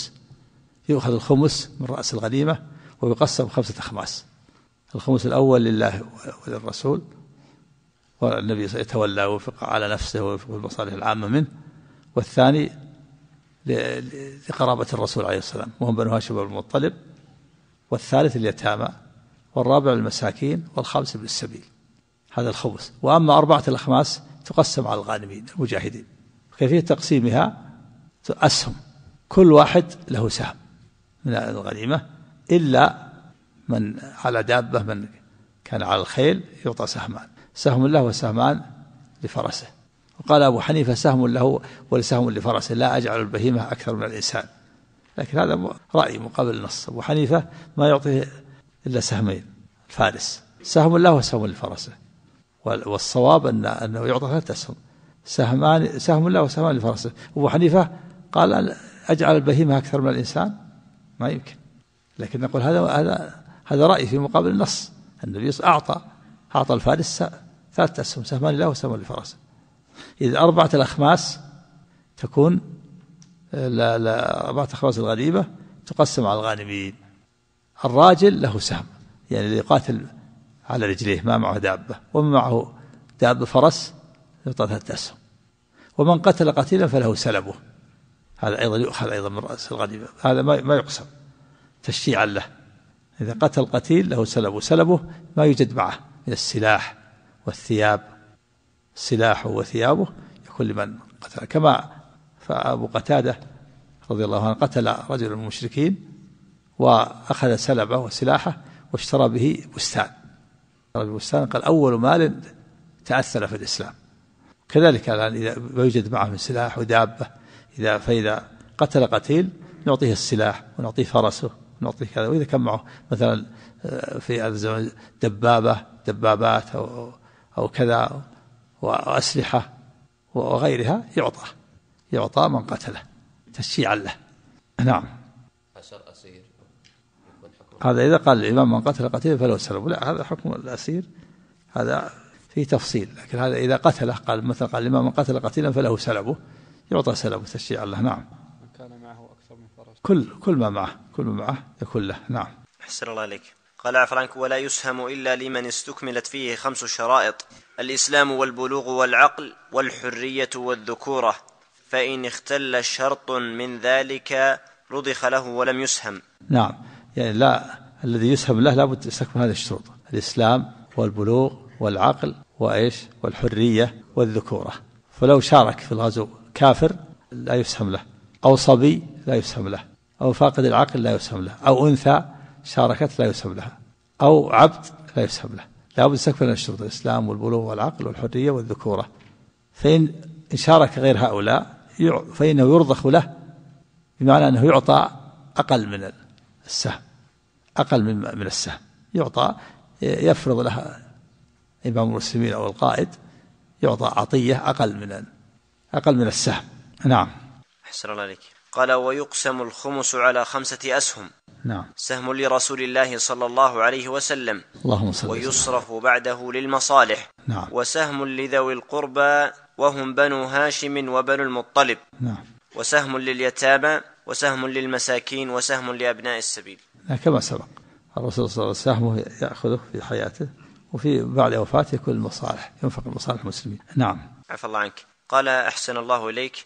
الخمس من رأس الغنيمة ويقسم 5 أخماس. الخمس الأول لله وللرسول، والنبي يتولى وينفق على نفسه وينفق المصالح العامة منه، والثاني لقرابة الرسول عليه السلام وهم بنو هاشم بن المطلب، والثالث اليتامى، والرابع المساكين، والخامس ابن السبيل. هذا الخمس. وأما 4 الأخماس تقسم على الغانمين المجاهدين. كيفية تقسيمها: أسهم، كل واحد له سهم من الغنيمة، إلا من على دابة، من كان على الخيل يعطى سهمان، سهم له وسهمان لفرسه. وقال أبو حنيفة: سهم له ولسهم لفرسه، لا أجعل البهيمة أكثر من الإنسان. لكن هذا رأي مقابل النص. أبو حنيفة ما يعطيه إلا سهمين، الفارس سهم له وسهم لفرسه، والصواب أنه يعطى 3 أسهم، سهم له وسهمان لفرسه. أبو حنيفة قال: أجعل البهيمة أكثر من الإنسان، ما يمكن. لكن نقول هذا رأي في مقابل النص. النبي أعطى الفارس 3 أسهم، سهمان له وسهمان لفرسه. إذا 4 الأخماس تكون 4 أخماس الغنيمة تقسم على الغانمين. الراجل له سهم، يعني اللي يقاتل على رجليه ما معه دابة، ومن معه دابة فرس يعطى 3 أسهم. ومن قتل قتيلا فله سلبه، هذا أيضا يؤخذ أيضا من رأس الغنيمة، هذا ما يقسم تشجيعا له. إذا قتل قتيل له سلبه ما يوجد معه من السلاح والثياب، سلاحه وثيابه يكون لمن قتل. كما فأبو قتادة رضي الله عنه قتل رجل من المشركين وأخذ سلبه وسلاحه واشترى به بستان، قال: أول مال تأثر في الإسلام. كذلك الآن إذا يوجد معه من سلاح ودابة، فإذا قتل قتيل نعطيه السلاح ونعطيه فرسه ونعطيه كذا. وإذا كان معه مثلا في هذا الزمن دبابات أو كذا وأسلحة وغيرها يعطى من قتله تشجيعا له. نعم. هذا إذا قال الإمام: من قتل قتيلا فله سلب، لا، هذا حكم الأسير، هذا فيه تفصيل. لكن هذا إذا قتله قال الإمام: من قتل قتيلا فله سلبه، يعطى سلبه تشجيعا له. نعم. كان معه أكثر من فرس، كل ما معه يكون له. نعم. أحسن الله عليك. قال عفى عنك: ولا يسهم إلا لمن استكملت فيه 5 شرائط: الإسلام والبلوغ والعقل والحرية والذكورة، فإن اختل شرط من ذلك رضخ له ولم يسهم. نعم، يعني لا، الذي يسهم له لابد يستكمل هذه الشروط: الإسلام والبلوغ والعقل والحرية والذكورة. فلو شارك في الغزو كافر لا يسهم له، أو صبي لا يسهم له، أو فاقد العقل لا يسهم له، أو أنثى شاركت لا يسهم لها، أو عبد لا يسهم له. لابد يستكمل الشروط: الإسلام والبلوغ والعقل والحرية والذكورة. فإن شارك غير هؤلاء فإنه يرضخ له، بمعنى أنه يعطى أقل من السهم، من السهم يعطى، يفرض لها إمام المسلمين أو القائد، يعطى عطية أقل من السهم. نعم. أحسن الله عليك. قال: ويقسم الخمس على 5 أسهم. نعم. سهم لرسول الله صلى الله عليه وسلم، اللهم صل وسلم. ويصرف بعده للمصالح. نعم. وسهم لذوي القربى وهم بنو هاشم وبنو المطلب. نعم. وسهم لليتامى، وسهم للمساكين، وسهم لأبناء السبيل. كما سبق الرسول صلى الله عليه وسلم سهمه يأخذه في حياته، وفي بعد وفاته يكون المصالح، ينفق المصالح المسلمين. نعم. عفى الله عنك. قال: أحسن الله إليك.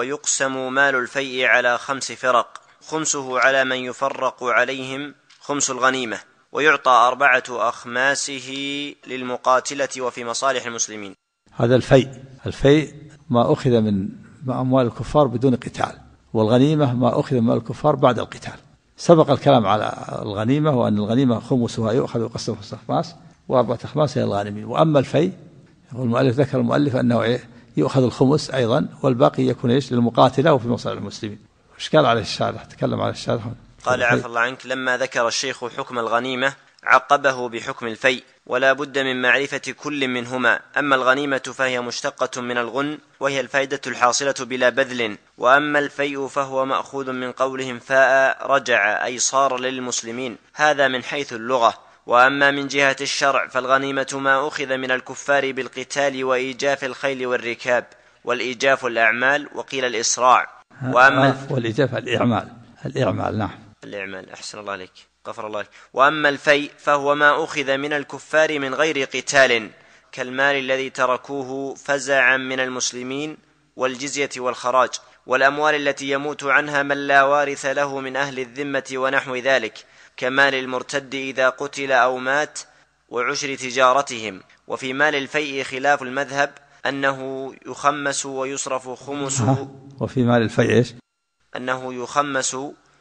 ويقسم مال الفيء على 5 فرق، خمسه على من يفرق عليهم خمس الغنيمة، ويعطى 4 أخماسه للمقاتلة وفي مصالح المسلمين. هذا الفيء ما أخذ من أموال الكفار بدون قتال، والغنيمة ما أخذ من أموال الكفار بعد القتال. سبق الكلام على الغنيمة، وأن الغنيمة خمسها يؤخذ ويقسم 5 أخماس، و4 أخماس هي الغانمين. وأما الفيء، ذكر المؤلف أنه يؤخذ الخمس أيضا، والباقي يكون للمقاتلة وفي مصالح المسلمين. إشكال على الشارح، تكلم على الشارح. قال: عفى الله عنك. لما ذكر الشيخ حكم الغنيمة عقبه بحكم الفيء، ولا بد من معرفة كل منهما. أما الغنيمة فهي مشتقة من الغن، وهي الفائدة الحاصلة بلا بذل. وأما الفيء فهو مأخوذ من قولهم فاء رجع، أي صار للمسلمين. هذا من حيث اللغة. وأما من جهة الشرع فالغنيمة ما أخذ من الكفار بالقتال وإيجاف الخيل والركاب، والإيجاف الأعمال، وقيل الإسراع. وأما والإيجاف الإعمال. نعم. الإعمال. أحسن الله عليك، غفر الله لك. وأما الفيء فهو ما أخذ من الكفار من غير قتال، كالمال الذي تركوه فزعا من المسلمين، والجزية والخراج، والأموال التي يموت عنها من لا وارث له من أهل الذمة ونحو ذلك، كمال المرتد إذا قتل أو مات، وعشر تجارتهم. وفي مال الفيء خلاف المذهب، أنه يخمس ويصرف خمسه. وفي مال الفيء إيش؟ أنه يخمس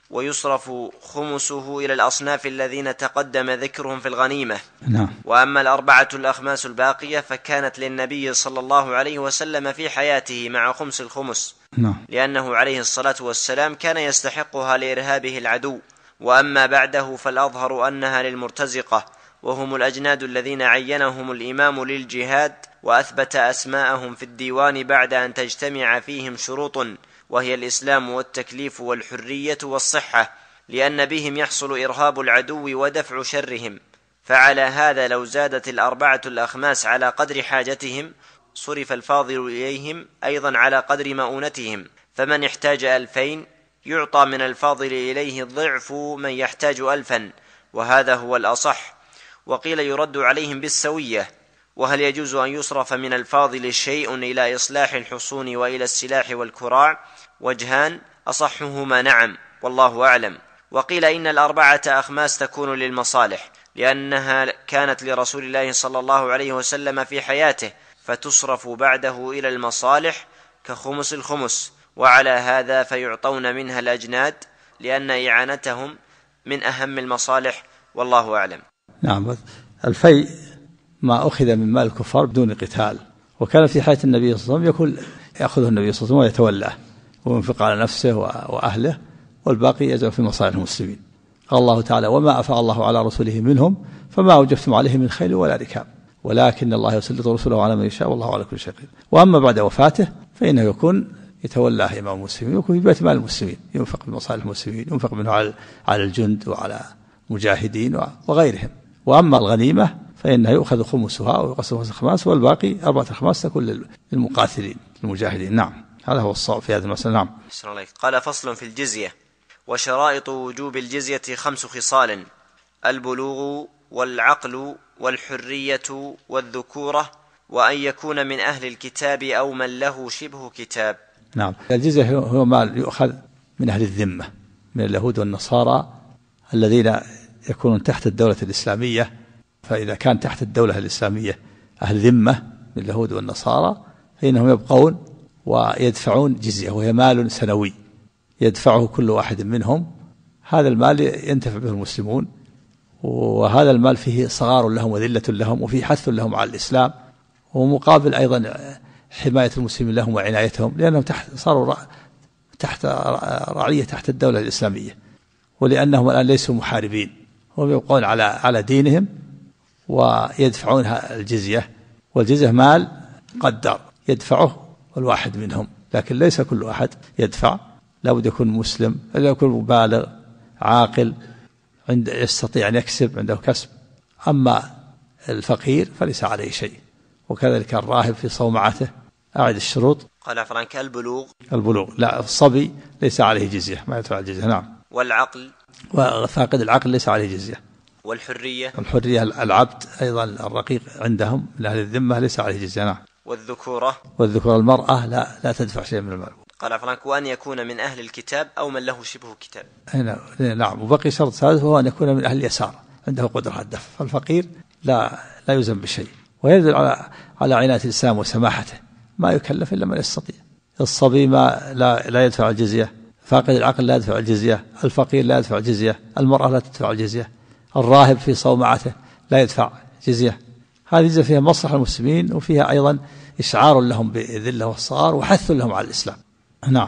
ويصرف خمسه إلى الأصناف الذين تقدم ذكرهم في الغنيمة. نعم. وأما 4 الأخماس الباقية فكانت للنبي صلى الله عليه وسلم في حياته مع خمس الخمس. نعم. لأنه عليه الصلاة والسلام كان يستحقها لإرهابه العدو. وأما بعده فالأظهر أنها للمرتزقة، وهم الأجناد الذين عينهم الإمام للجهاد، وأثبت أسماءهم في الديوان بعد أن تجتمع فيهم شروط، وهي الإسلام والتكليف والحرية والصحة، لأن بهم يحصل إرهاب العدو ودفع شرهم. فعلى هذا لو زادت 4 الأخماس على قدر حاجتهم، صرف الفاضل إليهم أيضا على قدر مؤونتهم. فمن احتاج 2000 يعطى من الفاضل إليه ضعف من يحتاج 1000، وهذا هو الأصح. وقيل يرد عليهم بالسوية. وهل يجوز أن يصرف من الفاضل شيء إلى إصلاح الحصون وإلى السلاح والكراع؟ وجهان، أصحهما نعم، والله أعلم. وقيل إن 4 أخماس تكون للمصالح، لأنها كانت لرسول الله صلى الله عليه وسلم في حياته، فتصرف بعده إلى المصالح كخمس الخمس. وعلى هذا فيعطون منها الأجناد، لأن إعانتهم من أهم المصالح، والله أعلم. نعم. الفيء ما أخذ من مال الكفار بدون قتال، وكان في حياة النبي صلى الله عليه وسلم يأخذه النبي صلى الله عليه وسلم ويتولاه وينفق على نفسه وأهله، والباقي يجعل في مصالح المسلمين. قال الله تعالى: وما أفاء الله على رسوله منهم فما أوجفتم عليه من خيل ولا ركاب ولكن الله يسلط رسله على من يشاء والله على كل شيء قدير. وأما بعد وفاته فإنه يكون يتولاه إمام المسلمين، يكون في بيت مال المسلمين، ينفق في مصالح المسلمين، ينفق منه على الجند وعلى مجاهدين وغيرهم. وأما الغنيمة فإنها يؤخذ خمسها ويقسم 5 أخماس، والباقي 4 أخماس تكون للمقاتلين المجاهدين. نعم. هذا هو الصواب في هذه المسألة. نعم. قال: فصل في الجزية. وشرائط وجوب الجزية 5 خصال: البلوغ والعقل والحرية والذكورة، وأن يكون من أهل الكتاب أو من له شبه كتاب. نعم. الجزية هو مال يؤخذ من أهل الذمة، من اليهود والنصارى الذين يكونون تحت الدولة الإسلامية. فإذا كان تحت الدولة الإسلامية أهل ذمة من اليهود والنصارى فإنهم يبقون ويدفعون جزية، وهي مال سنوي يدفعه كل واحد منهم. هذا المال ينتفع به المسلمون، وهذا المال فيه صغار لهم وذلة لهم، وفيه حث لهم على الإسلام، ومقابل أيضا حماية المسلمين لهم وعنايتهم، لأنهم صاروا تحت رعية تحت الدولة الإسلامية، ولأنهم الآن ليسوا محاربين، هم يبقون على دينهم ويدفعون الجزية. والجزية مال قدر يدفعه الواحد منهم، لكن ليس كل أحد يدفع، لا بد يكون مسلم، لا يكون بالغ عاقل يستطيع أن يكسب، عنده كسب. أما الفقير فليس عليه شيء. وكذلك الراهب في صومعته. أعد الشروط. قال عفوا عنك البلوغ لا، الصبي ليس عليه جزية، ما يدفع الجزية. نعم. والعقل. وفاقد العقل ليس عليه جزية. والحرية. العبد أيضا الرقيق عندهم من أهل الذمة ليس عليه جزية. نعم. والذكورة المرأة لا تدفع شيء من المال. قال عفوا عنك وأن يكون من أهل الكتاب أو من له شبه كتاب. نعم. وبقي شرط ثالث وهو أن يكون من أهل اليسار عنده قدرة على الدفع. فالفقير لا يلزم بشيء. ويدل على عناية الإسلام وسماحته، ما يكلف إلا من يستطيع. الصبي لا يدفع الجزية، فاقد العقل لا يدفع الجزية، الفقير لا يدفع الجزية، المرأة لا تدفع الجزية، الراهب في صومعته لا يدفع جزية. هذه جزية فيها مصلحة المسلمين، وفيها أيضا إشعار لهم بالذلة والصغار وحث لهم على الإسلام. نعم.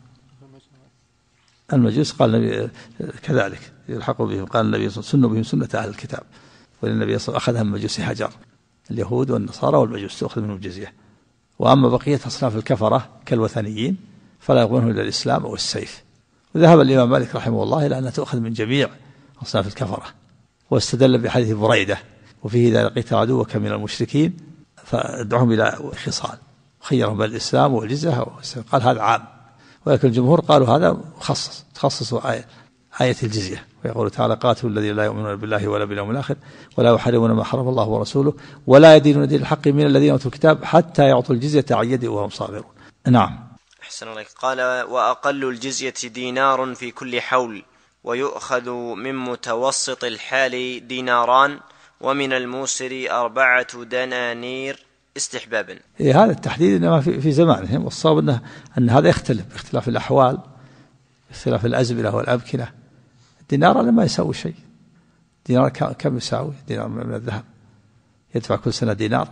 المجوس قال النبي كذلك يلحق بهم، قال النبي سنوا بهم سنة أهل الكتاب، والنبي صلى الله عليه وسلم أخذها من مجوس حجر، اليهود والنصارى والمجوس تأخذ منهم الجزية. وأما بقية أصناف الكفرة كالوثنيين فلا يقبلون إلا الإسلام أو السيف. وذهب الإمام مالك رحمه الله إلى أنها تؤخذ من جميع أصناف الكفرة، واستدل بحديث بريدة وفيه إذا لقيت عدوك من المشركين فادعهم إلى خصال، خيرهم بين الإسلام والجزية. قال هذا عام، ولكن الجمهور قالوا هذا تخصصوا آية الجزية. ويقول تعالى قاتلوا الذين لا يؤمنون بالله ولا باليوم الآخر ولا يحرمون ما حرم الله ورسوله ولا يدينون دين الحق من الذين أوتوا الكتاب حتى يعطوا الجزية عن يد وهم صاغرون. نعم. أحسن الله. قال وأقل الجزية دينار في كل حول، ويؤخذ من متوسط الحال ديناران، ومن الموسر 4 دنانير استحبابا. هذا التحديد إنما في زمانهم، والصواب أن هذا يختلف باختلاف الأحوال، اختلاف الأزمنة والأمكنة. الدينار ما يساوي شيء. دينار كم يساوي؟ دينار من الذهب يدفع كل سنة دينار.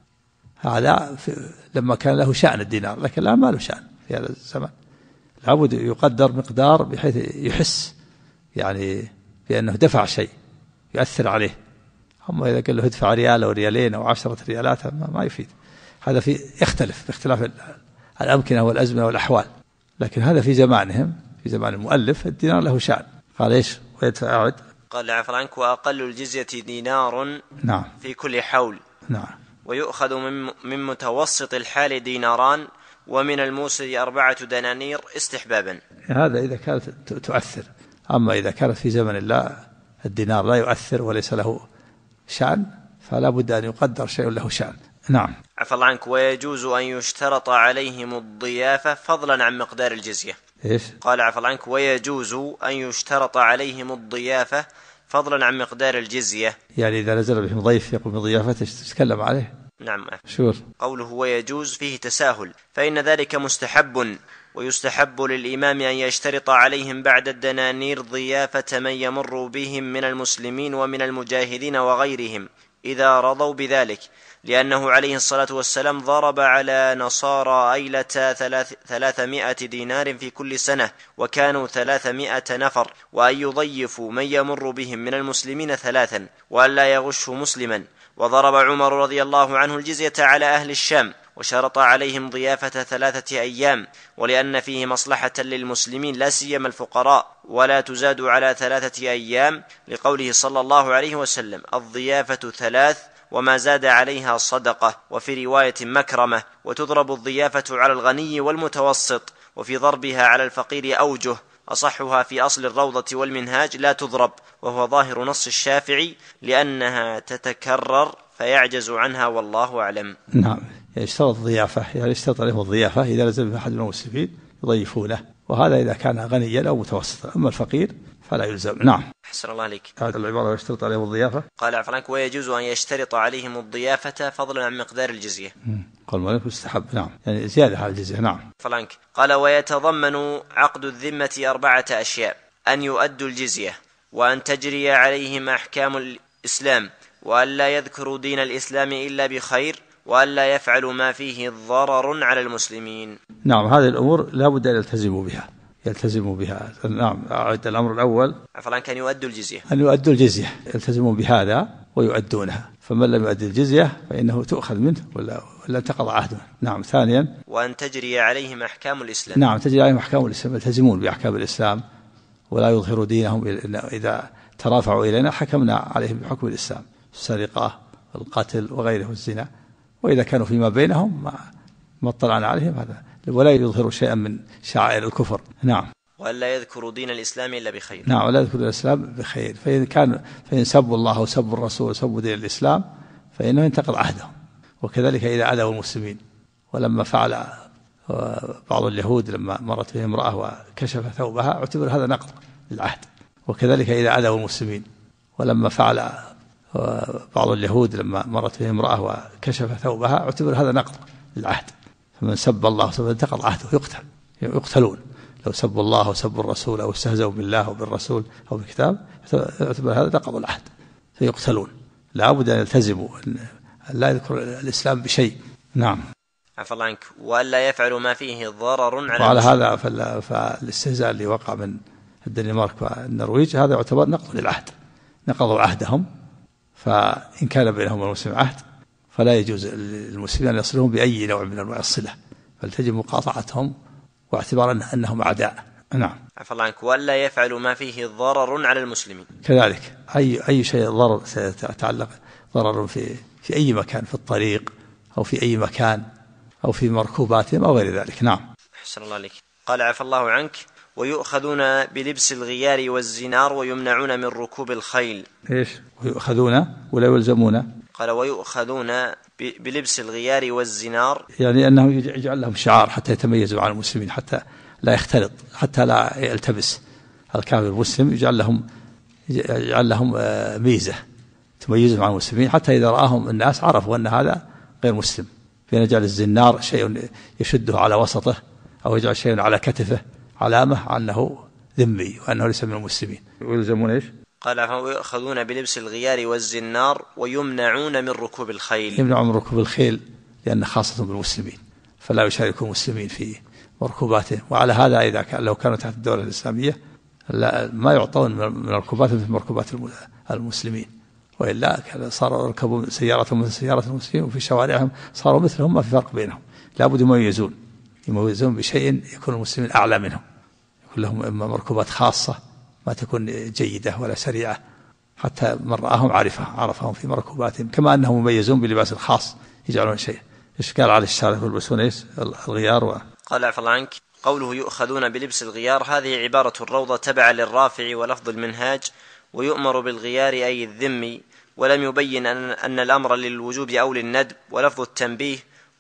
هذا لما كان له شأن الدينار، لكن الآن ما له شأن في هذا الزمن. لابد يقدر مقدار بحيث يحس يعني بأنه دفع شيء يؤثر عليه. أما إذا قال له ادفع ريال أو ريالين أو 10 ريالات ما يفيد. هذا يختلف باختلاف الأمكنة والأزمنة والأحوال. لكن هذا في زمانهم، في زمان المؤلف الدينار له شأن. قال إيش؟ ويدفع أعد. قال عفوا عنك وأقل الجزية دينار. نعم. في كل حول. نعم. ويؤخذ من متوسط الحال ديناران، ومن الموسر 4 دنانير استحبابا. هذا إذا كانت تؤثر. أما إذا كانت في زمن الله الدينار لا يؤثر وليس له شأن فلا بد أن يقدر شيء له شأن. نعم. عفى الله عنك ويجوز أن يشترط عليهم الضيافة فضلا عن مقدار الجزية. إيش؟ قال عفى الله عنك ويجوز أن يشترط عليهم الضيافة فضلا عن مقدار الجزية. يعني إذا نزل بهم ضيف يقوم بضيافته تتكلم عليه. نعم. شور. قوله ويجوز فيه تساهل، فإن ذلك مستحب، ويستحب للإمام أن يشترط عليهم بعد الدنانير ضيافة من يمر بهم من المسلمين ومن المجاهدين وغيرهم إذا رضوا بذلك، لأنه عليه الصلاة والسلام ضرب على نصارى أيلة 300 دينار في كل سنة، وكانوا 300 نفر، وأن يضيفوا من يمر بهم من المسلمين 3، وأن لا يغشوا مسلما. وضرب عمر رضي الله عنه الجزية على أهل الشام، وشرط عليهم ضيافة 3 أيام، ولأن فيه مصلحة للمسلمين لا سيما الفقراء، ولا تزاد على 3 أيام، لقوله صلى الله عليه وسلم الضيافة 3 وما زاد عليها صدقة، وفي رواية مكرمة. وتضرب الضيافة على الغني والمتوسط، وفي ضربها على الفقير أوجه، أصحها في أصل الروضة والمنهاج لا تضرب، وهو ظاهر نص الشافعي لأنها تتكرر فيعجز عنها والله أعلم. نعم. يشترط الضيافة، يعني يشترط عليهم الضيافة إذا نزل أحد من المسلمين يضيفونه، وهذا إذا كان غنيا أو متوسطا. أما الفقير فلا يلزم. نعم. أحسن الله عليك. هذا العبارة يشترط عليهم الضيافة. قال عفوا ويجوز أن يشترط عليهم الضيافة فضلا عن مقدار الجزية. قال مالك مستحب. نعم، يعني زيادة على الجزية. نعم. فلانك. قال ويتضمن عقد الذمة 4 أشياء: أن يؤدوا الجزية، وأن تجري عليهم أحكام الإسلام، وأن لا يذكروا دين الإسلام إلا بخير، وأن لا يفعلوا ما فيه ضرر على المسلمين. نعم، هذه الأمور لا بد أن يلتزموا بها. نعم. أعد الأمر الأول فلان كان يؤدوا الجزية، أن يؤدوا الجزية، يلتزموا بهذا ويؤدونها. فمن لم يؤدي الجزية فإنه تؤخذ منه ولا إلا انتقض عهدهم. نعم. ثانيا وأن تجري عليهم أحكام الإسلام. نعم، تجري عليهم أحكام الإسلام، يلتزمون بأحكام الإسلام ولا يظهروا دينهم. إذا ترافعوا إلينا حكمنا عليهم بحكم الإسلام، السرقة القتل وغيره والزنا. وإذا كانوا فيما بينهم ما اطلعنا عليهم هذا، ولا يظهروا شيئا من شعائر الكفر. نعم. وألا يذكروا دين الإسلام إلا بخير. نعم، ولا يذكروا الإسلام بخير. فإن سبوا الله وسبوا الرسول وسبوا دين الإسلام فإنه ينتقض عهدهم. وكذلك إذا عدوا المسلمين. ولما فعل بعض اليهود لما مرت بهم امرأة وكشف ثوبها اعتبر هذا نقض للعهد. وكذلك إذا عدوا المسلمين. ولما فعل بعض اليهود لما مرت بهم امرأة وكشف ثوبها اعتبر هذا نقض للعهد. فمن سب الله وسب انتقض عهده، يقتلون. لو سبوا الله وسبوا الرسول أو استهزوا بالله وبالرسول أو بالكتاب يعتبر هذا نقض العهد فيقتلون. لا بد أن يلتزموا أن لا يذكر الإسلام بشيء. نعم. عفى الله عنك. وألا يفعلوا ما فيه ضرر على وعلى هذا فالاستهزاء اللي وقع من الدنمارك والنرويج هذا يعتبر نقض للعهد، نقضوا عهدهم. فإن كان بينهم والمسلمين عهد فلا يجوز للمسلمين أن يصلهم بأي نوع من أنواع الصلة، بل تجب مقاطعتهم واعتبار أنهم أعداء. نعم. عفى الله عنك. وألا يفعلوا ما فيه ضرر على المسلمين. كذلك أي شيء ضرر سيتعلق ضرر في أي مكان، في الطريق أو في أي مكان أو في مركوباتهم أو غير ذلك. نعم. أحسن الله عليك. قال عفى الله عنك. ويؤخذون بلبس الغيار والزنار ويمنعون من ركوب الخيل. إيش؟ ويؤخذون ولا يلزمون؟ قال ويؤخذون بلبس الغيار والزنار، يعني أنه يجعل لهم شعار حتى يتميزوا عن المسلمين، حتى لا يختلط، حتى لا يلتبس الكافر المسلم. يجعل لهم ميزة تميزهم عن المسلمين، حتى إذا رآهم الناس عرفوا أن هذا غير مسلم. فيجعل الزنار شيء يشده على وسطه أو يجعل شيء على كتفه علامة أنه ذمي وأنه ليس من المسلمين. ويلزمون إيش؟ قال ويأخذون بلبس الغيار والزنار ويمنعون من ركوب الخيل. يمنعون من ركوب الخيل لأن خاصة بالمسلمين، فلا يشاركوا المسلمين في مركوباتهم. وعلى هذا إذا لو كانوا تحت الدولة الإسلامية ما يعطون من مركوباتهم في مركوبات المسلمين، وإلا صاروا يركبوا سيارة مثل سيارة المسلمين وفي شوارعهم صاروا مثلهم، ما في فرق بينهم. لابد يميزون بشيء يكون المسلمين أعلى منهم، يكون لهم إما مركوبات خاصة ما تكون جيدة ولا سريعة، حتى من رآهم عرفهم في مركوباتهم، كما أنهم مميزون بلباس الخاص يجعلون شيء. إيش قال على الشارع يلبسون إيش؟ الغيار قال عفى الله عنك. قوله يؤخذون بلبس الغيار هذه عبارة الروضة تبع للرافع ولفظ المنهاج. ويؤمر بالغيار أي الذمي، ولم يبين أن الأمر للوجوب أو للندب، ولفظ التنبيه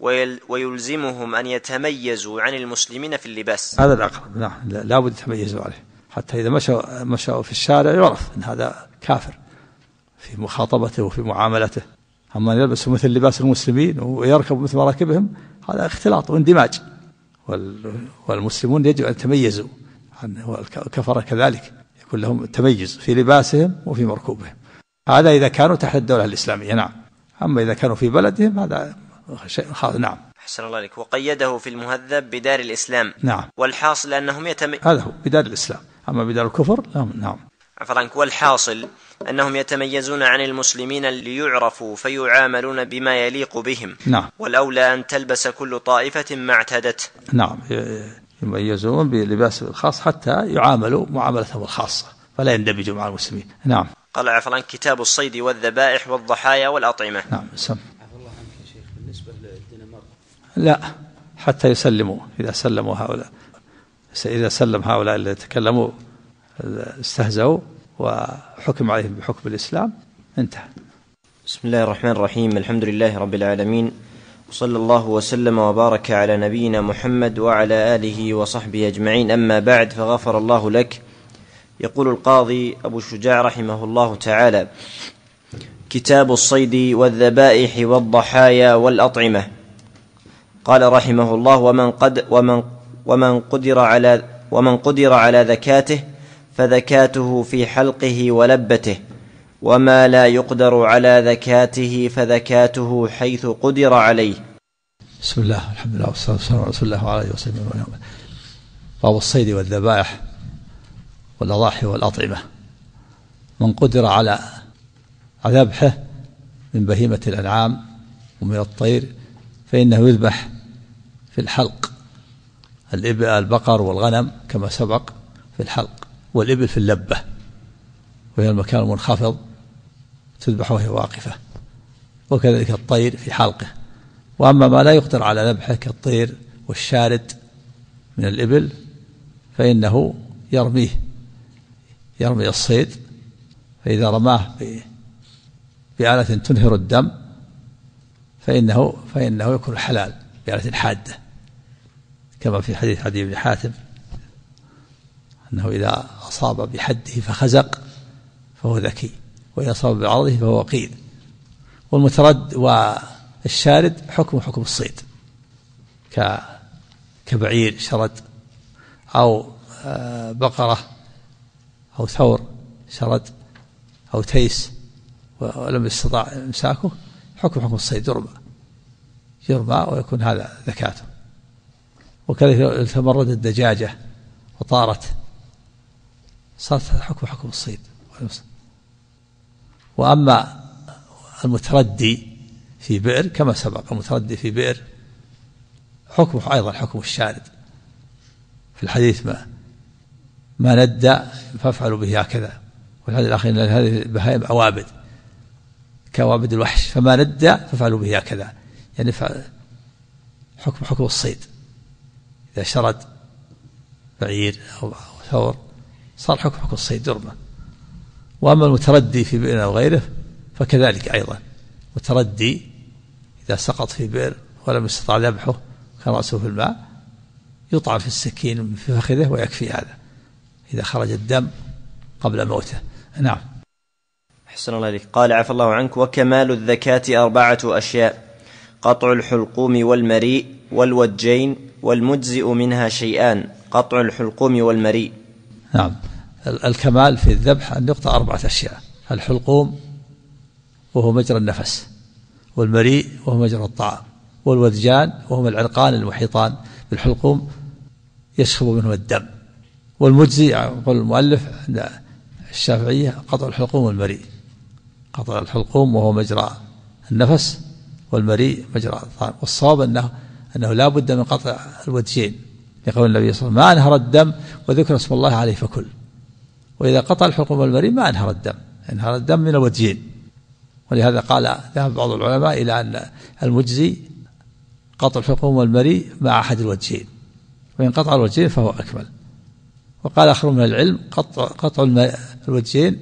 ويلزمهم أن يتميزوا عن المسلمين في اللباس. هذا الأقرب. نعم، لا بد يتميزوا عليه، حتى إذا مشوا في الشارع يعرف أن هذا كافر في مخاطبته وفي معاملته. أما يلبسوا مثل لباس المسلمين ويركبوا مثل مراكبهم هذا اختلاط واندماج، والمسلمون يجب أن يتميزوا عنه، والكفر كذلك يكون لهم تميز في لباسهم وفي مركوبهم. هذا إذا كانوا تحت الدولة الإسلامية. نعم. أما إذا كانوا في بلدهم هذا شيء خاص. نعم. أحسن الله عليك. وقيده في المهذب بدار الإسلام. نعم. والحاصل أنهم هذا هو بدار الإسلام، أما بدار الكفر لا. نعم. والحاصل أنهم يتميزون عن المسلمين ليعرفوا فيعاملون بما يليق بهم. نعم. والأولى أن تلبس كل طائفة ما اعتدت. نعم، يميزون بلباس الخاص حتى يعاملوا معاملتهم الخاصة فلا يندمجوا مع المسلمين. نعم. قال عفوا كتاب الصيد والذبائح والضحايا والأطعمة. نعم. سم. عفوا الله عنك يا شيخ، بالنسبة للدنمارك لا، حتى يسلموا. إذا سلموا هؤلاء، إذا سلم هؤلاء اللي تكلموا استهزأوا وحكم عليهم بحكم الإسلام انتهى. بسم الله الرحمن الرحيم. الحمد لله رب العالمين، وصلى الله وسلم وبارك على نبينا محمد وعلى آله وصحبه أجمعين. أما بعد، فغفر الله لك. يقول القاضي أبو شجاع رحمه الله تعالى: كتاب الصيد والذبائح والضحايا والأطعمة. قال رحمه الله: ومن قدر على ذكاته فذكاته في حلقه ولبته، وما لا يقدر على ذكاته فذكاته حيث قدر عليه. بسم الله، الحمد لله، والصلاة والسلام على رسول الله وعلى آله وصحبه. باب الصيد والذبائح والأضاحي والأطعمة. من قدر على ذبحه من بهيمة الأنعام ومن الطير فإنه يذبح في الحلق، البقر والغنم كما سبق في الحلق، والإبل في اللبة وهي المكان المنخفض تذبح وهي واقفة، وكذلك الطير في حلقه. وأما ما لا يقدر على ذبحه كالطير والشارد من الإبل فإنه يرمي الصيد، فإذا رماه بآلة تنهر الدم فإنه يكون حلال بآلة حادة، كما في حديث عدي بن حاتم أنه إذا أصاب بحده فخزق فهو ذكي، وإذا أصاب بعرضه فهو وقيل. والمترد والشارد حكم الصيد، كبعير شرد أو بقرة أو ثور شرد أو تيس ولم يستطع إمساكه، حكم الصيد، يرمى ويكون هذا ذكاته. وكذلك تمرد الدجاجة وطارت صارت حكم الصيد. وأما المتردي في بئر كما سبق، المتردي في بئر حكمه أيضا حكم الشارد في الحديث ما ندى فافعلوا به هكذا، والحديث الآخر أن هذه البهائم عوابد كعوابد الوحش، فما ندى فافعلوا به هكذا، يعني حكم الصيد. إذا شرد بعير أو ثور صار حكم الصيد يرمى. وأما المتردي في بئر أو غيره فكذلك أيضا، متردي إذا سقط في بئر ولم يستطع ذبحه كان رأسه في الماء يطعن في السكين في فخذه ويكفي هذا إذا خرج الدم قبل موته. نعم. أحسن الله إليك. قال عفى الله عنك: وكمال الذكاة 4 أشياء: قطع الحلقوم والمريء والوجين، والمجزئ منها شيئان: قطع الحلقوم والمريء. نعم. الكمال في الذبح أن يقطع 4 أشياء: الحلقوم وهو مجرى النفس، والمريء وهو مجرى الطعام، والوذجان وهما العرقان المحيطان بالحلقوم يشخب منه الدم. والمجزي يقول المؤلف عند الشافعية قطع الحلقوم والمريء، قطع الحلقوم وهو مجرى النفس، والمريء مجرى الطعام. والصواب أنه لا بد من قطع الوجين، يقول النبي صلى الله عليه وسلم: ما أنهر الدم وذكر اسم الله عليه فكل. وإذا قطع الحلقوم والمريء ما أنهر الدم، انهر الدم من الوجين. ولهذا ذهب بعض العلماء إلى أن المجزي قطع الحلقوم والمريء مع أحد الوجهين، وإن قطع الوجهين فهو أكمل. وقال آخر من العلم: قطع الوجهين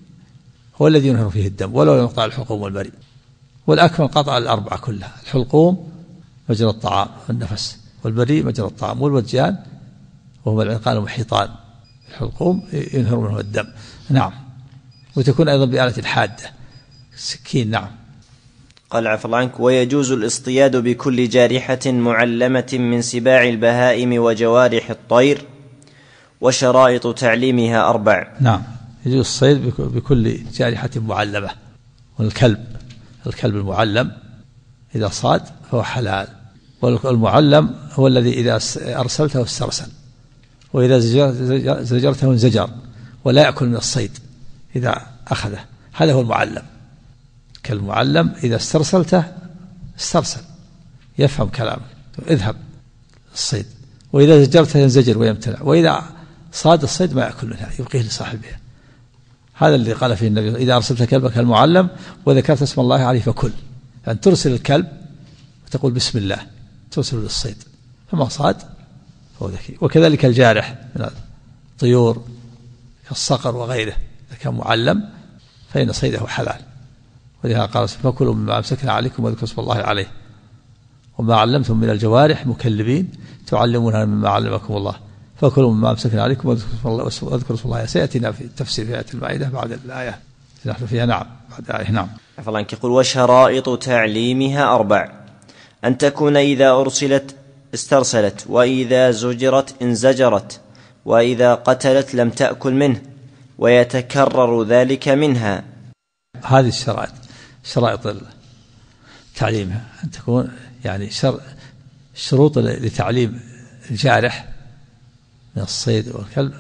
هو الذي ينهر فيه الدم ولو لم يقطع الحلقوم والمريء. والأكمل قطع 4 كلها: الحلقوم مجرى الطعام والنفس، والمريء مجرى الطعام، والوجهان وهما العرقان المحيطان. الحلقوم ينهر منه الدم. نعم. وتكون أيضا بآلة حادة، سكين. نعم. قال عفى الله عنك: ويجوز الاصطياد بكل جارحة معلمة من سباع البهائم وجوارح الطير، وشرائط تعليمها 4. نعم. يجوز الصيد بكل جارحة معلمة. والكلب المعلم إذا صاد فهو حلال. والمعلم هو الذي إذا أرسلته استرسل، وإذا زجرته انزجر، ولا يأكل من الصيد إذا أخذه. هذا هو المعلم. كالمعلم إذا استرسلته استرسل، يفهم كلامك، اذهب الصيد. وإذا زجرته ينزجر ويمتنع، وإذا صاد الصيد ما يأكل منها يبقيه لصاحبه. هذا اللي قال فيه النبي: إذا أرسلت كلبك المعلم وذكرت اسم الله عليه فكل. يعني ترسل الكلب وتقول بسم الله، ترسل للصيد، فما صاد فهو ذكي. وكذلك الجارح من الطيور كالصقر وغيره إذا كان معلم فإن صيده حلال. ولهذا قال: فكلوا مما أمسكنا عليكم وذكروا اسم الله عليه، وما علمتم من الجوارح مكلبين تعلمونها مما علمكم الله، فكلوا مما أمسكنا عليكم وذكروا اسم الله. سيأتينا في تفسير في آية المائدة بعد الآية نحن فيها. نعم. بعد آية. نعم. يقول: وشرائط تعليمها 4: أن تكون إذا أرسلت استرسلت، وإذا زجرت انزجرت، وإذا قتلت لم تأكل منه، ويتكرر ذلك منها. هذه شرائط تعليمها أن تكون يعني شروط لتعليم الجارح من الصيد والكلب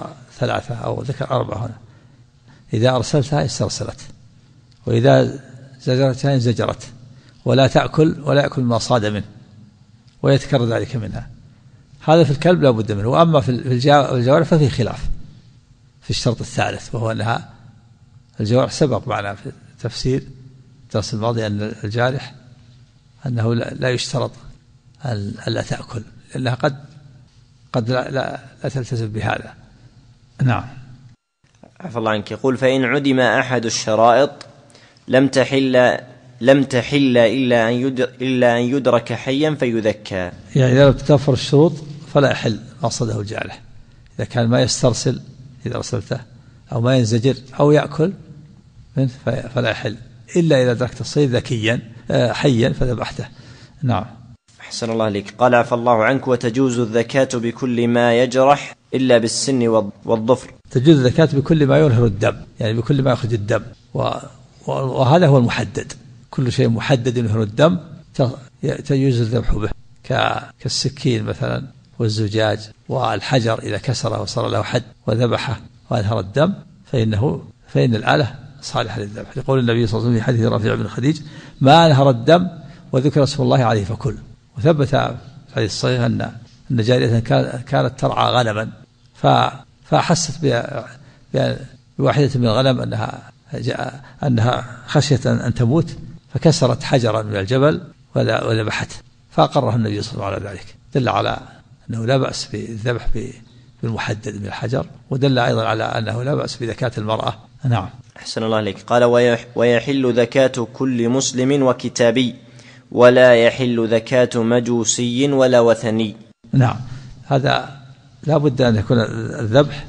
3 أو ذكر 4 هنا: إذا أرسلتها استرسلت، وإذا زجرتها انزجرت، ولا يأكل ما صاد منه ويتكرر ذلك منها. هذا في الكلب لا بد منه. وأما في الجوارح ففي خلاف في الشرط الثالث، وهو أنها الجوارح سبق معنا في تفسير الدرس الماضي أن الجارح أنه لا يشترط ألا تأكل، لأنها قد لا تلتزم بهذا. نعم. عفى الله عنك. يقول: فإن عدم أحد الشرائط لم تحل إلا أن يدرك حيا فيذكى. يعني إذا لم تتوفر الشروط فلا يحل ما صده الجارح. إذا كان ما يسترسل إذا أرسلته أو ما ينزجر أو يأكل منه فلا يحل إلا إذا أدركت الصيد ذكيا حيا فذبحته. نعم. أحسن الله عليك. قال: عفى الله عنك. وتجوز الزكاة بكل ما يجرح إلا بالسن والظفر. تجوز الزكاة بكل ما ينهر الدم، يعني بكل ما يخرج الدم، وهذا هو المحدد. كل شيء محدد ينهر الدم تجوز الذبح به، كالسكين مثلا والزجاج والحجر إذا كسره وصار له حد وذبحه وأنهر الدم فإن الآلة صالحة للذبح. يقول النبي صلى الله عليه وسلم في حديث رافع بن خديج: ما أنهر الدم وذكر اسم الله عليه فكل. وثبت في الحديثث الصحيح أن جارية كانت ترعى غنما فأحست بواحدة من الغنم أنها خشية أن تموت، فكسرت حجرا من الجبل وذبحته، فأقرها النبي صلى الله عليه وسلم على ذلك. دل على أنه لا بأس بالذبح بالمحدد من الحجر، ودل أيضا على أنه لا بأس بذكاة المرأة. نعم. أحسن الله عليك. قال: ويحل زكاة كل مسلم وكتابي، ولا يحل زكاة مجوسي ولا وثني. نعم. هذا لا بد أن يكون الذبح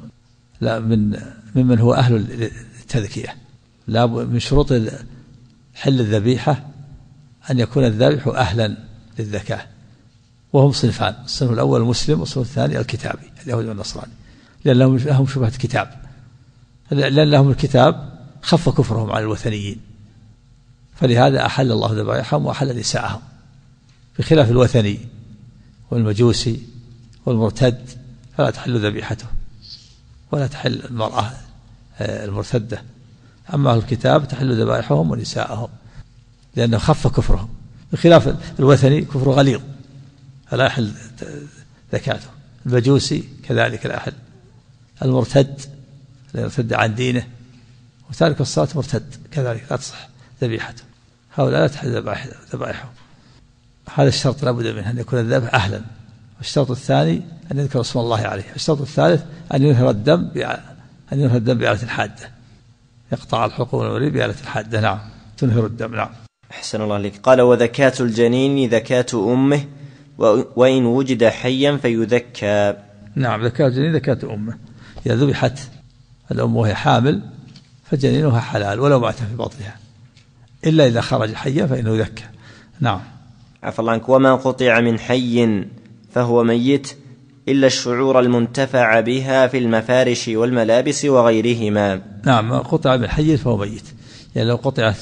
ممن هو أهل التذكية. لا من شروط حل الذبيحة أن يكون الذبح أهلا للزكاة، وهم صنفان: الصنف الأول المسلم، والصنف الثاني الكتابي اليهودي والنصراني، لأن لهم شبهة كتاب، لأن لهم الكتاب خف كفرهم على الوثنيين، فلهذا أحل الله ذبائحهم وأحل نساءهم، بخلاف الوثني والمجوسي والمرتد فلا تحل ذبيحته ولا تحل المرأة المرتدة. أما الكتاب تحل ذبائحهم ونساءهم لأنه خف كفرهم، بخلاف الوثني كفر غليظ فلا يحل زكاته. المجوسي كذلك لا يحل. المرتد لا يرتد عن دينه وتارك الصلاة مرتد كذلك لا تصح ذبيحته، هؤلاء لا تحل ذبائحهم. هذا الشرط لا بد منه، أن يكون الذبح أهلا. والشرط الثاني أن يذكر اسم الله عليه. الشرط الثالث أن ينهر الدم بآلة حادة، يقطع الحلقوم والوريد بآلة الحادة. نعم. تنهر الدم. نعم. أحسن الله عليك. قال: وذكاة الجنين زكاة أمه، وإن وجد حيا فيذكى. نعم. زكاة الجنين زكاة أمه. إذا ذبحت الأم وهي حامل فجنينها حلال ولو مات في بطنها، إلا إذا خرج حيا فإنه يذكى. نعم. عفى الله عنك. وما قطع من حي فهو ميت إلا الشعور المنتفع بها في المفارش والملابس وغيرهما. نعم. قطع من حي فهو ميت، يعني لو قطعت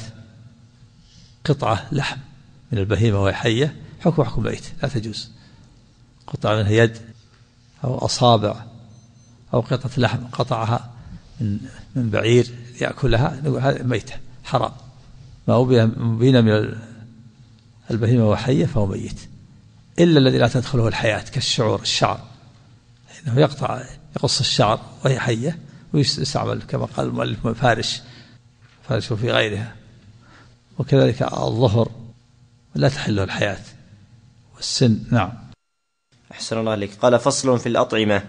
قطعة لحم من البهيمة وهي حية حكم ميت لا تجوز. قطع منها يد أو أصابع أو قطعة لحم قطعها من بعير يأكلها نقول هذا ميتة حرام. ما أبين من البهيمة وحية فهو ميت، إلا الذي لا تدخله الحياة الشعر، إنه يقص الشعر وهي حية ويستعمل كما قال المؤلف فارش في غيرها. وكذلك الظهر لا تحله الحياة والسن. نعم. أحسن الله عليك. قال: فصل في الأطعمة.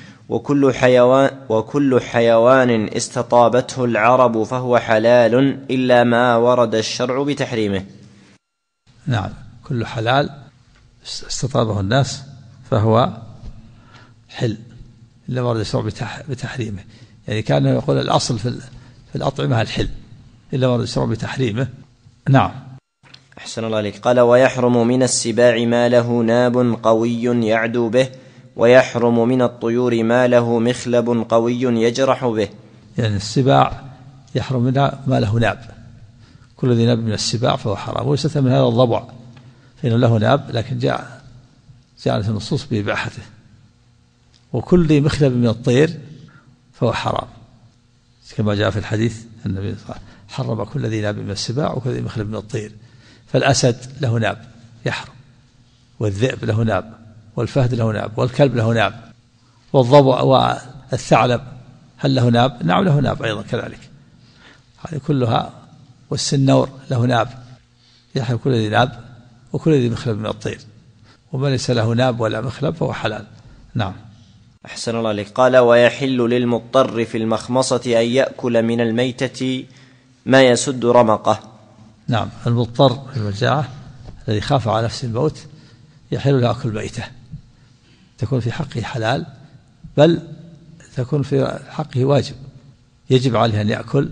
وكل حيوان استطابته العرب فهو حلال إلا ما ورد الشرع بتحريمه. نعم. كل حلال استطابه الناس فهو حل إلا ما ورد الشرع بتحريمه. يعني كان يقول الأصل في الأطعمة الحل إلا ما ورد الشرع بتحريمه. نعم. أحسن الله عليك. قال: ويحرم من السباع ما له ناب قوي يعدو به، ويحرم من الطيور ما له مخلب قوي يجرح به. يعني السباع يحرم منها ما له ناب، كل ذي ناب من السباع فهو حرام. ويستثنى من هذا الضبع فإنه له ناب، لكن جاءت النصوص بإباحته. وكل ذي مخلب من الطير فهو حرام، كما جاء في الحديث النبي صلى الله عليه وسلم حرم كل ذي ناب من السباع وكل ذي مخلب من الطير. فالأسد له ناب يحرم، والذئب له ناب، والفهد له ناب، والكلب له ناب، والضبع والثعلب هل له ناب؟ نعم له ناب أيضا كذلك، هذه كلها. والسنور له ناب يحرم كل ذي ناب وكل ذي مخلب من الطير، ومن ليس له ناب ولا مخلب فهو حلال. نعم. أحسن الله عليك. قال: ويحل للمضطر في المخمصة أن يأكل من الميتة ما يسد رمقه. نعم، المضطر في المجاعة الذي خاف على نفسه الموت يحل له أكل ميتة، تكون في حقه حلال، بل تكون في حقه واجب، يجب عليه أن يأكل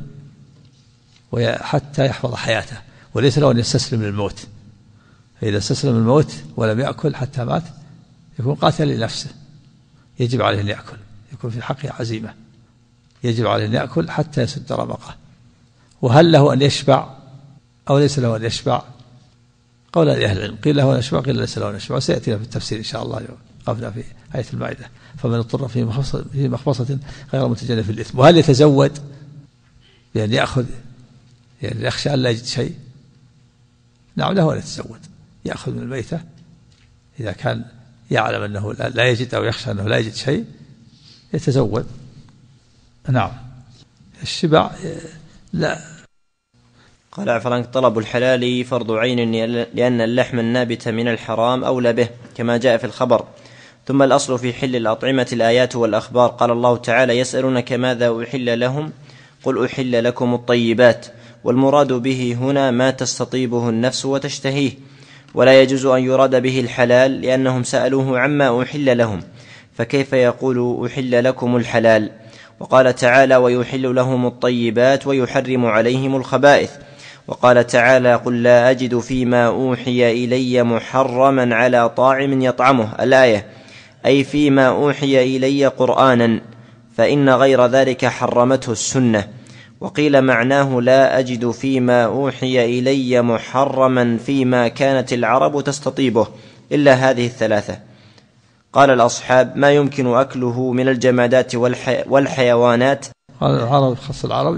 حتى يحفظ حياته، وليس له أن يستسلم للموت. فإذا استسلم للموت ولم يأكل حتى مات يكون قاتل لنفسه، يجب عليه أن يأكل، يكون في حقه عزيمة، يجب عليه أن يأكل حتى يسد رمقه. وهل له أن يشبع أو ليس له أن يشبع؟ قول أهل العلم، قيل له أن يشبع قيل ليس له أن يشبع، وسيأتينا في التفسير إن شاء الله قبل في آية المائدة: فمن اضطر في مخمصة غير متجانف في الإثم. وهل يتزود بأن يأخذ، يعني يخشى أن لا يجد شيء؟ نعم، له أن يتزود، يأخذ من الميتة إذا كان يعلم أنه لا يجد أو يخشى أنه لا يجد شيء يتزود. نعم. الشبع لا. قال: عفوا، طلب الحلال فرض عين لأن اللحم النابت من الحرام أولى به كما جاء في الخبر. ثم الأصل في حل الأطعمة الآيات والأخبار. قال الله تعالى: يسألونك ماذا أحل لهم قل أحل لكم الطيبات، والمراد به هنا ما تستطيبه النفس وتشتهيه، ولا يجوز أن يراد به الحلال لأنهم سألوه عما أحل لهم، فكيف يقول أحل لكم الحلال؟ وقال تعالى: ويحل لهم الطيبات ويحرم عليهم الخبائث. وقال تعالى: قل لا أجد فيما أوحي إلي محرما على طاعم يطعمه، الآية، أي فيما أوحي إلي قرآنا، فإن غير ذلك حرمته السنة. وقيل معناه: لا أجد فيما أوحي إلي محرما فيما كانت العرب تستطيبه إلا هذه الثلاثة. قال الأصحاب: ما يمكن أكله من الجمادات والحيوانات. العرب خاص العرب